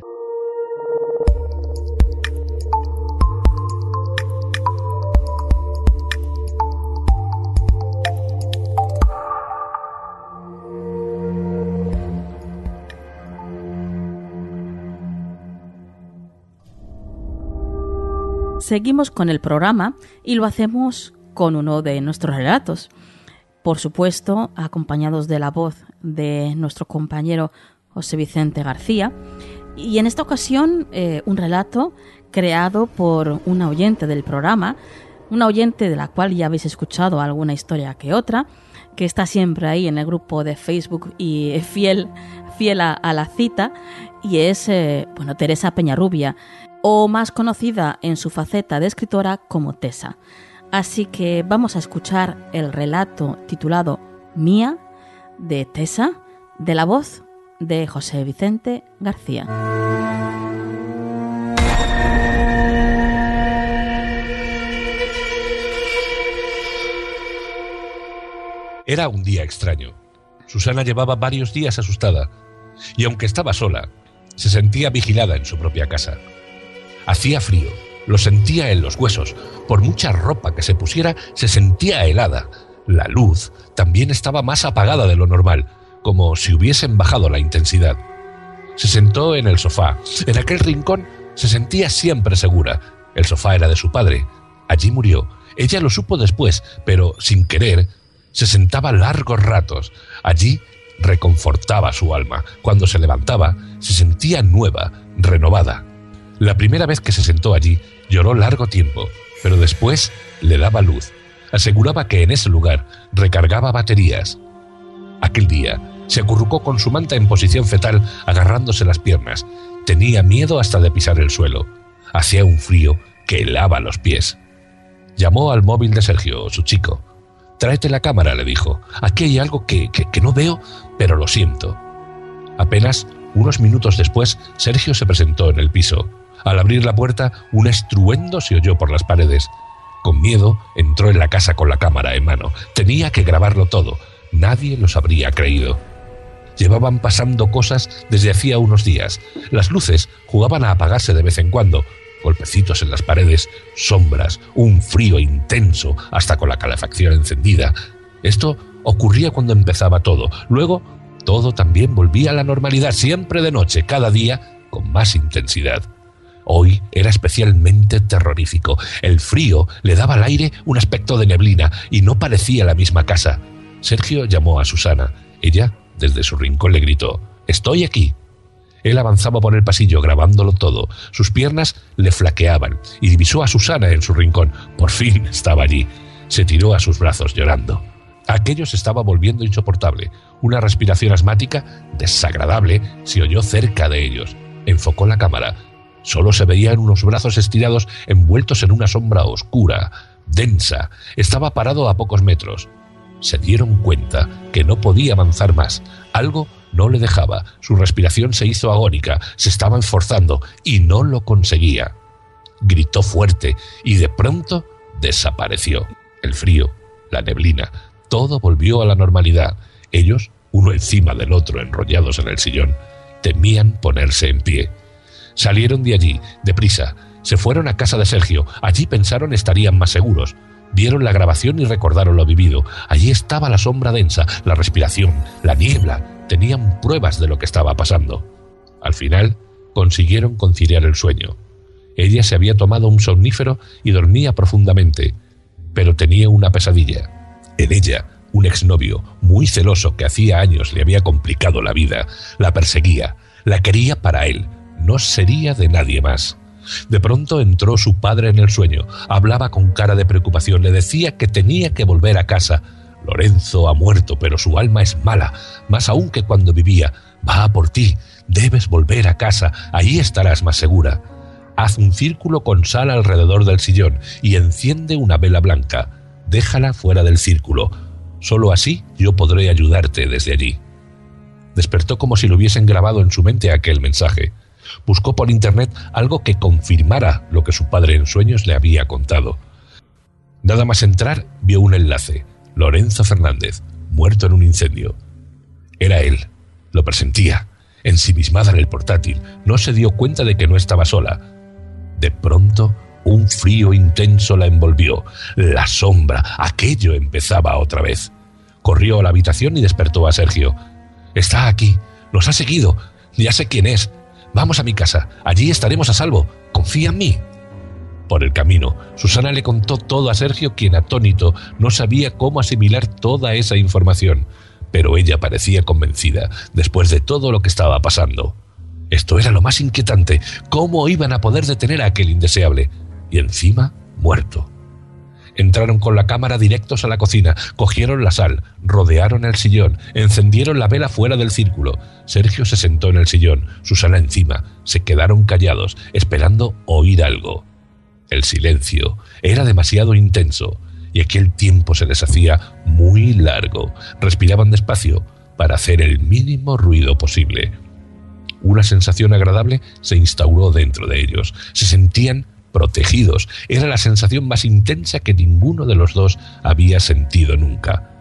Seguimos con el programa y lo hacemos con uno de nuestros relatos. Por supuesto, acompañados de la voz de nuestro compañero José Vicente García. Y en esta ocasión, un relato creado por una oyente del programa, una oyente de la cual ya habéis escuchado alguna historia que otra, que está siempre ahí en el grupo de Facebook y fiel a la cita, y es Teresa Peñarrubia, o más conocida en su faceta de escritora como Tesa. Así que vamos a escuchar el relato titulado Mía, de Tesa, de la voz de José Vicente García. Era un día extraño. Susana llevaba varios días asustada, y aunque estaba sola, se sentía vigilada en su propia casa. Hacía frío, lo sentía en los huesos. Por mucha ropa que se pusiera, se sentía helada. La luz también estaba más apagada de lo normal, como si hubiesen bajado la intensidad. Se sentó en el sofá. En aquel rincón se sentía siempre segura. El sofá era de su padre. Allí murió. Ella lo supo después, pero sin querer, se sentaba largos ratos. Allí reconfortaba su alma. Cuando se levantaba, se sentía nueva, renovada. La primera vez que se sentó allí, lloró largo tiempo, pero después le daba luz. Aseguraba que en ese lugar recargaba baterías. Aquel día se acurrucó con su manta en posición fetal, agarrándose las piernas. Tenía miedo hasta de pisar el suelo. Hacía un frío que helaba los pies. Llamó al móvil de Sergio, su chico. «Tráete la cámara», le dijo. «Aquí hay algo que no veo, pero lo siento». Apenas unos minutos después, Sergio se presentó en el piso. Al abrir la puerta, un estruendo se oyó por las paredes. Con miedo, entró en la casa con la cámara en mano. Tenía que grabarlo todo. Nadie los habría creído. Llevaban pasando cosas desde hacía unos días. Las luces jugaban a apagarse de vez en cuando. Golpecitos en las paredes, sombras, un frío intenso, hasta con la calefacción encendida. Esto ocurría cuando empezaba todo. Luego, todo también volvía a la normalidad, siempre de noche, cada día, con más intensidad. Hoy era especialmente terrorífico. El frío le daba al aire un aspecto de neblina y no parecía la misma casa. Sergio llamó a Susana. Ella, desde su rincón, le gritó: «Estoy aquí». Él avanzaba por el pasillo grabándolo todo. Sus piernas le flaqueaban y divisó a Susana en su rincón. Por fin estaba allí. Se tiró a sus brazos llorando. Aquello se estaba volviendo insoportable. Una respiración asmática desagradable se oyó cerca de ellos. Enfocó la cámara. Solo se veían unos brazos estirados envueltos en una sombra oscura, densa. Estaba parado a pocos metros. Se dieron cuenta que no podía avanzar más. Algo no le dejaba. Su respiración se hizo agónica. Se estaba esforzando y no lo conseguía. Gritó fuerte y de pronto desapareció. El frío, la neblina, todo volvió a la normalidad. Ellos, uno encima del otro, enrollados en el sillón, temían ponerse en pie. Salieron de allí, deprisa. Se fueron a casa de Sergio. Allí pensaron estarían más seguros. Vieron la grabación y recordaron lo vivido. Allí estaba la sombra densa, la respiración, la niebla. Tenían pruebas de lo que estaba pasando. Al final, consiguieron conciliar el sueño. Ella se había tomado un somnífero y dormía profundamente, pero tenía una pesadilla. En ella, un exnovio, muy celoso que hacía años le había complicado la vida, la perseguía, la quería para él, no sería de nadie más. De pronto entró su padre en el sueño. Hablaba con cara de preocupación. Le decía que tenía que volver a casa. Lorenzo ha muerto, pero su alma es mala, más aún que cuando vivía. Va a por ti. Debes volver a casa. Ahí estarás más segura. Haz un círculo con sal alrededor del sillón y enciende una vela blanca. Déjala fuera del círculo. Solo así yo podré ayudarte desde allí. Despertó como si lo hubiesen grabado en su mente aquel mensaje. Buscó por internet algo que confirmara lo que su padre en sueños le había contado. Nada más entrar, vio un enlace. Lorenzo Fernández, muerto en un incendio. Era él. Lo presentía. Ensimismada en el portátil, no se dio cuenta de que no estaba sola. De pronto, un frío intenso la envolvió. La sombra, aquello empezaba otra vez. Corrió a la habitación y despertó a Sergio. «Está aquí. Nos ha seguido. Ya sé quién es. Vamos a mi casa. Allí estaremos a salvo. Confía en mí». Por el camino, Susana le contó todo a Sergio, quien atónito no sabía cómo asimilar toda esa información. Pero ella parecía convencida, después de todo lo que estaba pasando. Esto era lo más inquietante. ¿Cómo iban a poder detener a aquel indeseable? Y encima, muerto. Entraron con la cámara directos a la cocina, cogieron la sal, rodearon el sillón, encendieron la vela fuera del círculo. Sergio se sentó en el sillón, Susana encima. Se quedaron callados, esperando oír algo. El silencio era demasiado intenso y aquel tiempo se les hacía muy largo. Respiraban despacio para hacer el mínimo ruido posible. Una sensación agradable se instauró dentro de ellos. Se sentían protegidos. Era la sensación más intensa que ninguno de los dos había sentido nunca.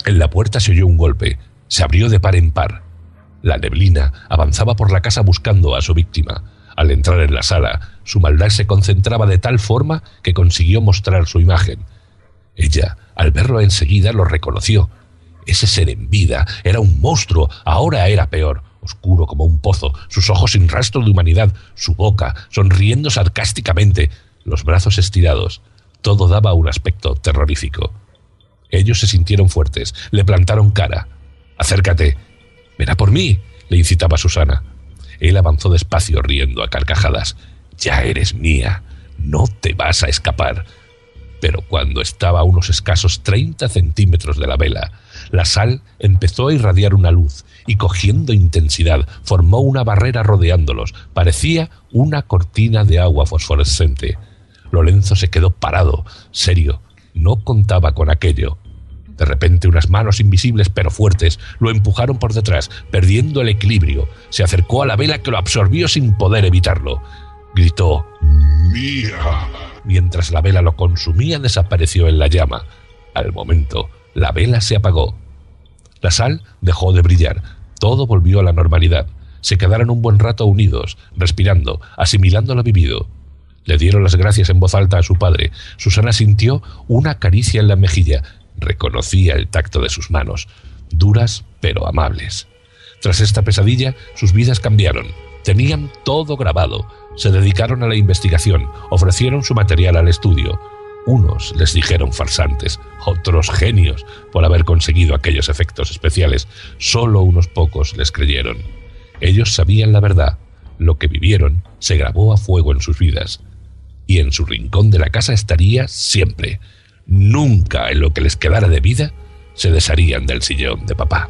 En la puerta se oyó un golpe. Se abrió de par en par. La neblina avanzaba por la casa buscando a su víctima. Al entrar en la sala, su maldad se concentraba de tal forma que consiguió mostrar su imagen. Ella, al verlo enseguida, lo reconoció. Ese ser en vida era un monstruo, ahora era peor, oscuro como un pozo, sus ojos sin rastro de humanidad, su boca sonriendo sarcásticamente, los brazos estirados. Todo daba un aspecto terrorífico. Ellos se sintieron fuertes, le plantaron cara. «Acércate. Ven a por mí», le incitaba Susana. Él avanzó despacio, riendo a carcajadas. «Ya eres mía. No te vas a escapar». Pero cuando estaba a unos escasos 30 centímetros de la vela, la sal empezó a irradiar una luz y, cogiendo intensidad, formó una barrera rodeándolos. Parecía una cortina de agua fosforescente. Lorenzo se quedó parado, serio. No contaba con aquello. De repente unas manos invisibles pero fuertes lo empujaron por detrás, perdiendo el equilibrio. Se acercó a la vela que lo absorbió sin poder evitarlo. Gritó «¡Mía!». Mientras la vela lo consumía, desapareció en la llama. Al momento, la vela se apagó. La sal dejó de brillar. Todo volvió a la normalidad. Se quedaron un buen rato unidos, respirando, asimilando lo vivido. Le dieron las gracias en voz alta a su padre. Susana sintió una caricia en la mejilla. Reconocía el tacto de sus manos, duras pero amables. Tras esta pesadilla, sus vidas cambiaron. Tenían todo grabado. Se dedicaron a la investigación, ofrecieron su material al estudio. Unos les dijeron farsantes, otros genios por haber conseguido aquellos efectos especiales. Solo unos pocos les creyeron. Ellos sabían la verdad. Lo que vivieron se grabó a fuego en sus vidas. Y en su rincón de la casa estaría siempre. Nunca, en lo que les quedara de vida, se desharían del sillón de papá.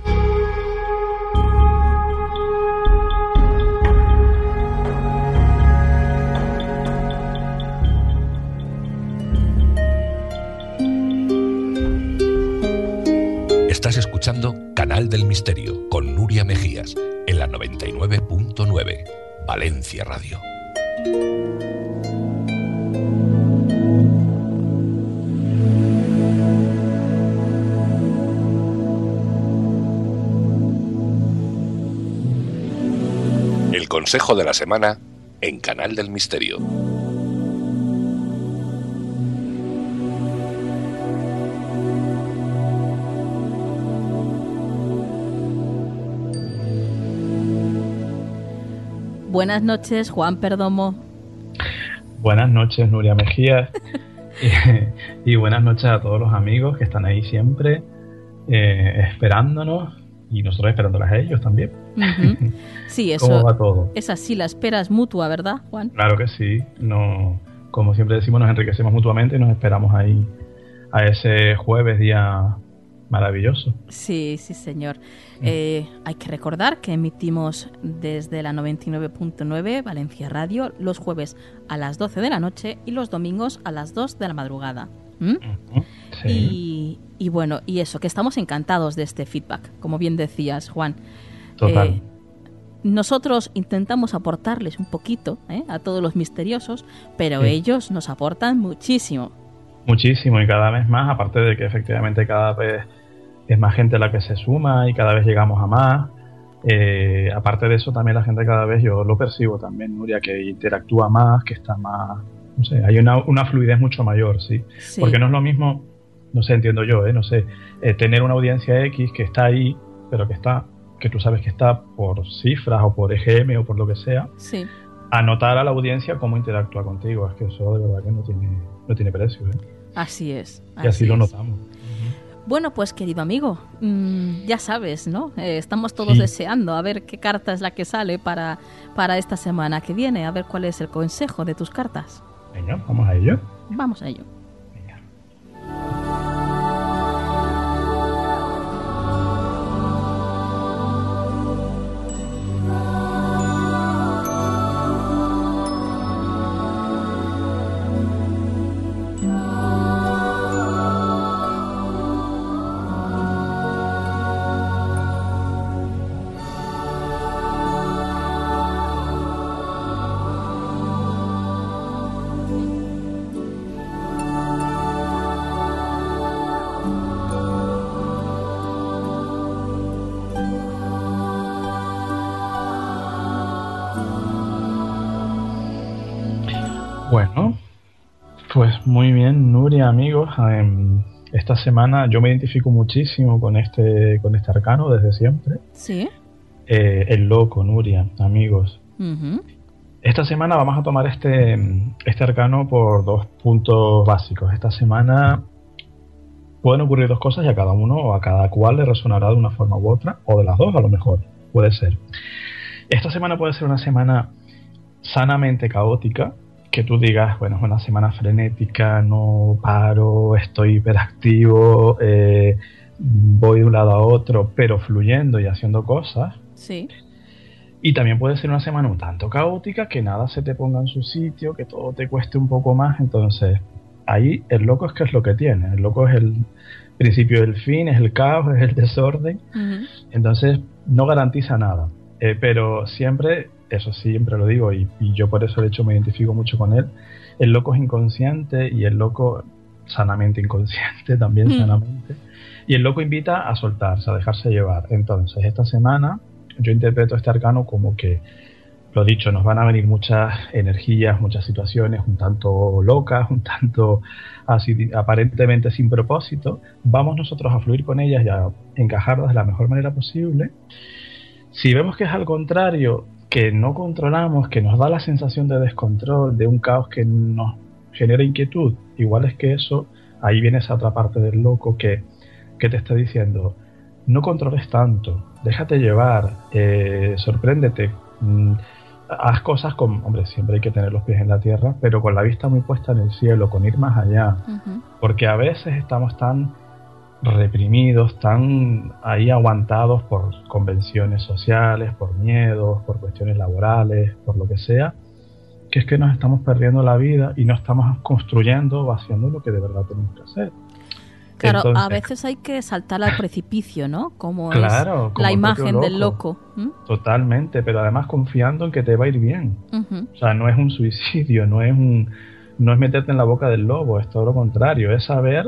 Estás escuchando Canal del Misterio con Nuria Mejías en la 99.9 Valencia Radio. El consejo de la semana en Canal del Misterio. Buenas noches, Juan Perdomo. Buenas noches, Nuria Mejías. y buenas noches a todos los amigos que están ahí siempre esperándonos y nosotros esperándolas a ellos también. Uh-huh. Sí, eso. ¿Cómo va todo? Es así, la espera es mutua, ¿verdad, Juan? Claro que sí. No, como siempre decimos, nos enriquecemos mutuamente y nos esperamos ahí a ese jueves, día maravilloso. Sí, sí, señor. Hay que recordar que emitimos desde la 99.9 Valencia Radio los jueves a las 12 de la noche y los domingos a las 2 de la madrugada. Sí. Y bueno, y eso, que estamos encantados de este feedback, como bien decías, Juan. Total. Nosotros intentamos aportarles un poquito a todos los misteriosos, pero ellos nos aportan muchísimo. Muchísimo, y cada vez más, aparte de que efectivamente cada vez es más gente la que se suma y cada vez llegamos a más. Aparte de eso, también la gente cada vez, yo lo percibo también, Nuria, que interactúa más, que está más, no sé, hay una fluidez mucho mayor, ¿sí? Porque no es lo mismo, no sé, entiendo yo, no sé, tener una audiencia X que está ahí, pero que tú sabes que está por cifras o por EGM o por lo que sea, sí. Anotar a la audiencia cómo interactúa contigo, es que eso de verdad que no tiene precio, Así es. Y así lo notamos. Bueno, pues querido amigo, ya sabes, ¿no? Estamos todos deseando a ver qué carta es la que sale para esta semana que viene, a ver cuál es el consejo de tus cartas. Venga, vamos a ello. Vamos a ello. Bueno, pues muy bien, Nuria, amigos. Esta semana yo me identifico muchísimo con este arcano desde siempre. Sí. El loco, Nuria, amigos. Uh-huh. Esta semana vamos a tomar este arcano por 2 puntos básicos. Esta semana pueden ocurrir 2 cosas y a cada uno o a cada cual le resonará de una forma u otra, o de las dos a lo mejor, puede ser. Esta semana puede ser una semana sanamente caótica, que tú digas, bueno, es una semana frenética, no paro, estoy hiperactivo, voy de un lado a otro, pero fluyendo y haciendo cosas. Sí. Y también puede ser una semana un tanto caótica, que nada se te ponga en su sitio, que todo te cueste un poco más. Entonces, ahí el loco es que es lo que tiene. El loco es el principio del fin, es el caos, es el desorden. Uh-huh. Entonces, no garantiza nada. Pero siempre, eso siempre lo digo, y yo por eso de hecho me identifico mucho con él, el loco es inconsciente y el loco sanamente inconsciente, también sanamente. Y el loco invita a soltarse, a dejarse llevar. Entonces, esta semana yo interpreto este arcano como que, lo dicho, nos van a venir muchas energías, muchas situaciones un tanto locas, un tanto así aparentemente sin propósito. Vamos nosotros a fluir con ellas y a encajarlas de la mejor manera posible. Si vemos que es al contrario, que no controlamos, que nos da la sensación de descontrol, de un caos que nos genera inquietud, igual es que eso, ahí viene esa otra parte del loco que te está diciendo, no controles tanto, déjate llevar, sorpréndete, haz cosas con, hombre, siempre hay que tener los pies en la tierra, pero con la vista muy puesta en el cielo, con ir más allá, porque a veces estamos tan reprimidos, tan ahí aguantados por convenciones sociales, por miedos, por cuestiones laborales, por lo que sea, que es que nos estamos perdiendo la vida y no estamos construyendo o haciendo lo que de verdad tenemos que hacer. Claro, entonces, a veces hay que saltar al precipicio, ¿no? Como claro, es como la imagen del loco. Totalmente, pero además confiando en que te va a ir bien. O sea, no es un suicidio, no es meterte en la boca del lobo, es todo lo contrario, es saber.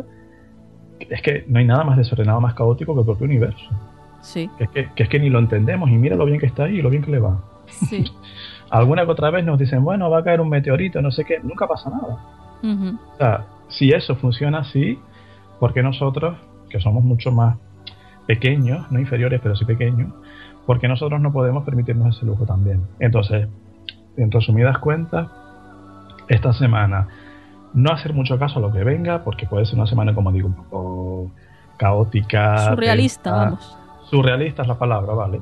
Es que no hay nada más desordenado, más caótico que el propio universo. Sí. Que es que ni lo entendemos y mira lo bien que está ahí y lo bien que le va. Sí. Alguna que otra vez nos dicen, bueno, va a caer un meteorito, no sé qué, nunca pasa nada. O sea, si eso funciona así, ¿por qué nosotros, que somos mucho más pequeños, no inferiores, pero sí pequeños, por qué nosotros no podemos permitirnos ese lujo también? Entonces, en resumidas cuentas, esta semana no hacer mucho caso a lo que venga, porque puede ser una semana, como digo, un poco caótica. Surrealista, vamos. Surrealista es la palabra, vale.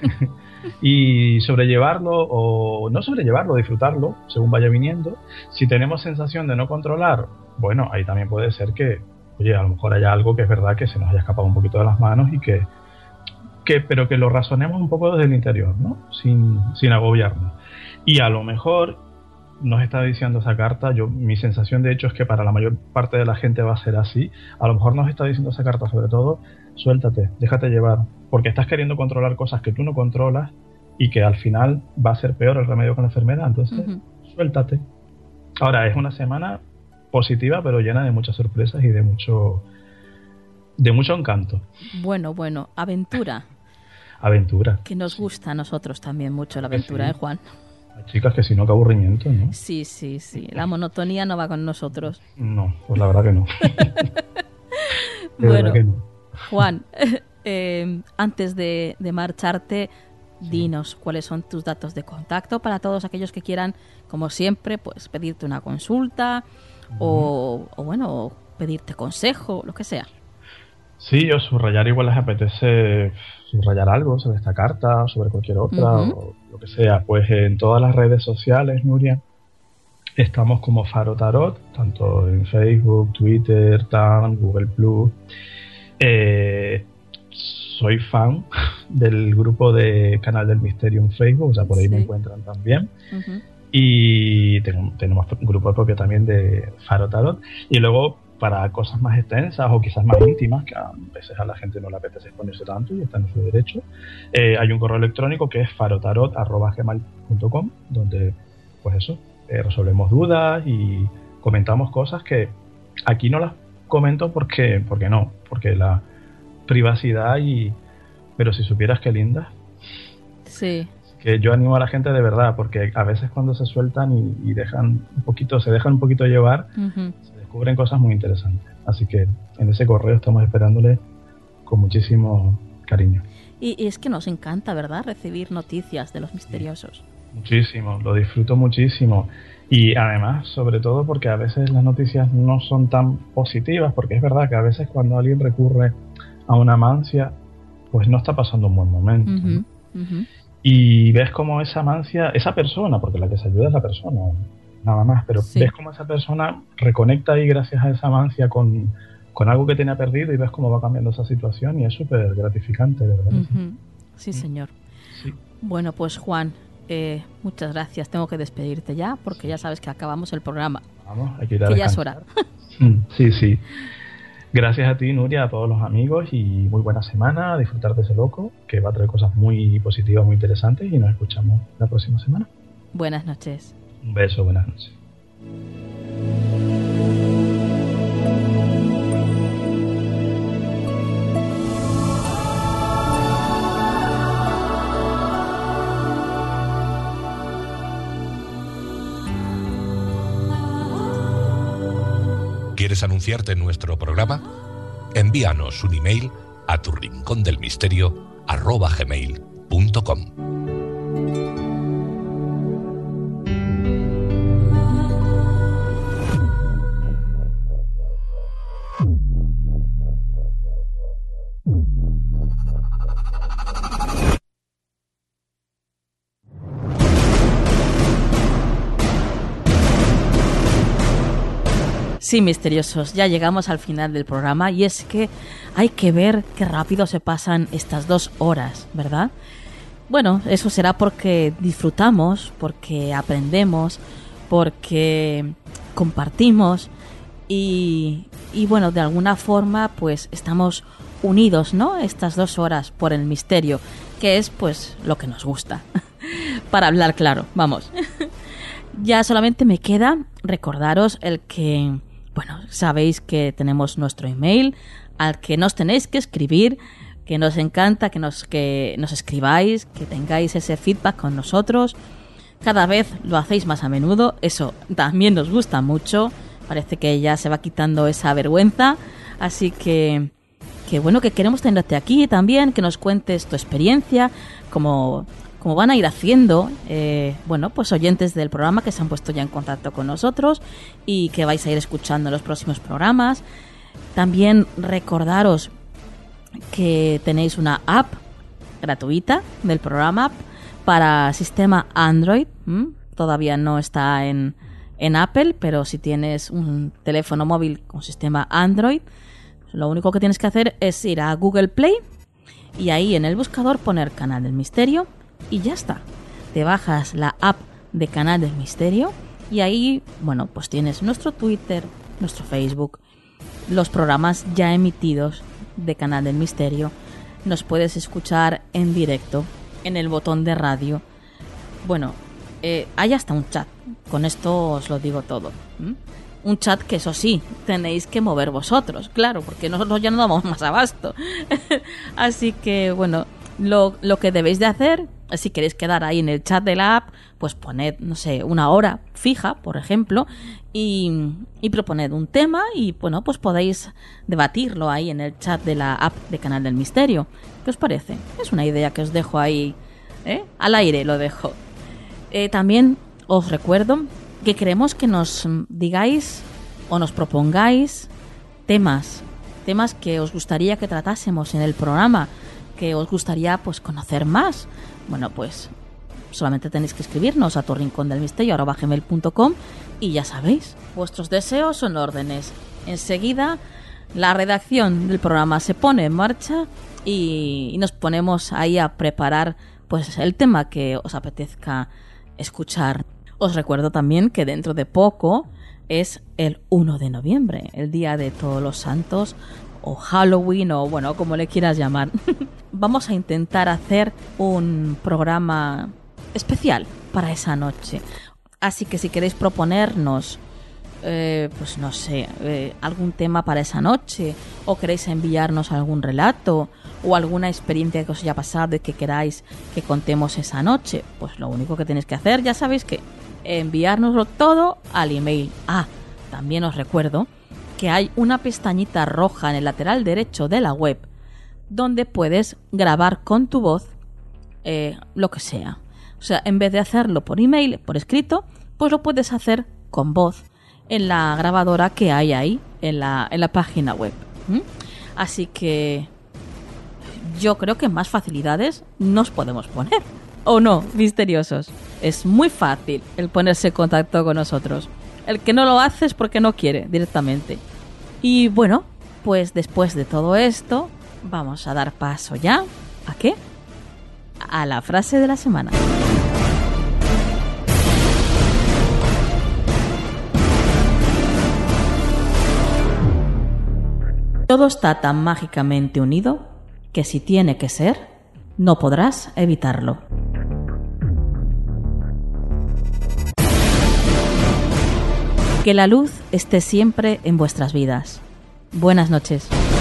Y sobrellevarlo, o no sobrellevarlo, disfrutarlo, según vaya viniendo. Si tenemos sensación de no controlar, bueno, ahí también puede ser que, oye, a lo mejor haya algo que es verdad que se nos haya escapado un poquito de las manos y pero que lo razonemos un poco desde el interior, ¿no? Sin agobiarnos. Y a lo mejor nos está diciendo esa carta, mi sensación de hecho es que para la mayor parte de la gente va a ser así, a lo mejor nos está diciendo esa carta sobre todo, suéltate, déjate llevar, porque estás queriendo controlar cosas que tú no controlas y que al final va a ser peor el remedio con la enfermedad, entonces suéltate. Ahora, es una semana positiva pero llena de muchas sorpresas y de mucho encanto. Bueno, aventura. Aventura. Que nos gusta a nosotros también mucho la aventura, sí. Juan? Chicas, que si no, qué aburrimiento, ¿no? Sí. La monotonía no va con nosotros. No, pues la verdad que no. Bueno, que no. Juan, antes de marcharte, dinos cuáles son tus datos de contacto para todos aquellos que quieran, como siempre, pues pedirte una consulta o bueno, pedirte consejo, lo que sea. Sí, o subrayar, igual les apetece subrayar algo sobre esta carta, sobre cualquier otra, o lo que sea. Pues en todas las redes sociales, Nuria, estamos como Faro Tarot, tanto en Facebook, Twitter, Google Plus. Soy fan del grupo de Canal del Misterio en Facebook, o sea, por ahí me encuentran también. Y tenemos un grupo propio también de Faro Tarot. Y luego, para cosas más extensas o quizás más íntimas, que a veces a la gente no le apetece exponerse tanto y está en su derecho, hay un correo electrónico que es farotarot@gmail.com, donde pues eso, resolvemos dudas y comentamos cosas que aquí no las comento porque la privacidad pero si supieras qué linda. Sí. que yo animo a la gente de verdad, porque a veces cuando se sueltan y se dejan un poquito llevar, se descubren cosas muy interesantes. Así que en ese correo estamos esperándole con muchísimo cariño. Y es que nos encanta, ¿verdad?, recibir noticias de los misteriosos. Muchísimo, lo disfruto muchísimo. Y además, sobre todo porque a veces las noticias no son tan positivas, porque es verdad que a veces cuando alguien recurre a una mancia, pues no está pasando un buen momento. ¿No? Y ves como esa mancia, esa persona, porque la que se ayuda es la persona, nada más, pero ves como esa persona reconecta ahí gracias a esa mancia con algo que tenía perdido, y ves cómo va cambiando esa situación, y es súper gratificante, de verdad. Sí, señor. Sí. Bueno, pues Juan, muchas gracias. Tengo que despedirte ya, porque ya sabes que acabamos el programa. Vamos, hay que ir a que descansar. ya es hora. Sí. Gracias a ti, Nuria, a todos los amigos, y muy buena semana, a disfrutar de ese loco, que va a traer cosas muy positivas, muy interesantes, y nos escuchamos la próxima semana. Buenas noches. Un beso, buenas noches. ¿Quieres anunciarte en nuestro programa? Envíanos un email a turrincondelmisterio@gmail.com. Sí, misteriosos, ya llegamos al final del programa, y es que hay que ver qué rápido se pasan estas 2 horas, ¿verdad? Bueno, eso será porque disfrutamos, porque aprendemos, porque compartimos y bueno, de alguna forma pues estamos unidos, ¿no? Estas 2 horas por el misterio, que es pues lo que nos gusta. Para hablar claro, vamos. Ya solamente me queda recordaros el que... Bueno, sabéis que tenemos nuestro email al que nos tenéis que escribir, que nos encanta que nos escribáis, que tengáis ese feedback con nosotros. Cada vez lo hacéis más a menudo, eso también nos gusta mucho. Parece que ya se va quitando esa vergüenza, así que bueno, que queremos tenerte aquí también, que nos cuentes tu experiencia, como van a ir haciendo, bueno, pues oyentes del programa que se han puesto ya en contacto con nosotros y que vais a ir escuchando en los próximos programas. También recordaros que tenéis una app gratuita del programa para sistema Android. Todavía no está en Apple, pero si tienes un teléfono móvil con sistema Android, lo único que tienes que hacer es ir a Google Play y ahí en el buscador poner Canal del Misterio. Y ya está, te bajas la app de Canal del Misterio y ahí, bueno, pues tienes nuestro Twitter, nuestro Facebook, los programas ya emitidos de Canal del Misterio. Nos puedes escuchar en directo en el botón de radio. Bueno, hay hasta un chat, con esto os lo digo todo. Un chat que eso sí, tenéis que mover vosotros, claro, porque nosotros ya no damos más abasto. Así que, bueno, lo que debéis de hacer, si queréis quedar ahí en el chat de la app, pues poned, no sé, una hora fija, por ejemplo, y proponed un tema y, bueno, pues podéis debatirlo ahí en el chat de la app de Canal del Misterio. ¿Qué os parece? Es una idea que os dejo ahí, al aire lo dejo. También os recuerdo que queremos que nos digáis o nos propongáis temas que os gustaría que tratásemos en el programa, que os gustaría pues conocer más. Bueno, pues solamente tenéis que escribirnos a turrincondelmisterio@gmail.com y ya sabéis, vuestros deseos son órdenes. Enseguida la redacción del programa se pone en marcha y nos ponemos ahí a preparar pues el tema que os apetezca escuchar. Os recuerdo también que dentro de poco es el 1 de noviembre, el Día de Todos los Santos, o Halloween, o bueno, como le quieras llamar. Vamos a intentar hacer un programa especial para esa noche. Así que si queréis proponernos, pues no sé, algún tema para esa noche, o queréis enviarnos algún relato, o alguna experiencia que os haya pasado y que queráis que contemos esa noche, pues lo único que tenéis que hacer, ya sabéis que enviárnoslo todo al email. También os recuerdo que hay una pestañita roja en el lateral derecho de la web donde puedes grabar con tu voz lo que sea. O sea, en vez de hacerlo por email, por escrito, pues lo puedes hacer con voz en la grabadora que hay ahí en la página web. Así que yo creo que más facilidades nos podemos poner. ¿O no, misteriosos? Es muy fácil el ponerse en contacto con nosotros. El que no lo hace es porque no quiere directamente. Y bueno, pues después de todo esto, vamos a dar paso ya. ¿A qué? A la frase de la semana. Todo está tan mágicamente unido que si tiene que ser, no podrás evitarlo. Que la luz esté siempre en vuestras vidas. Buenas noches.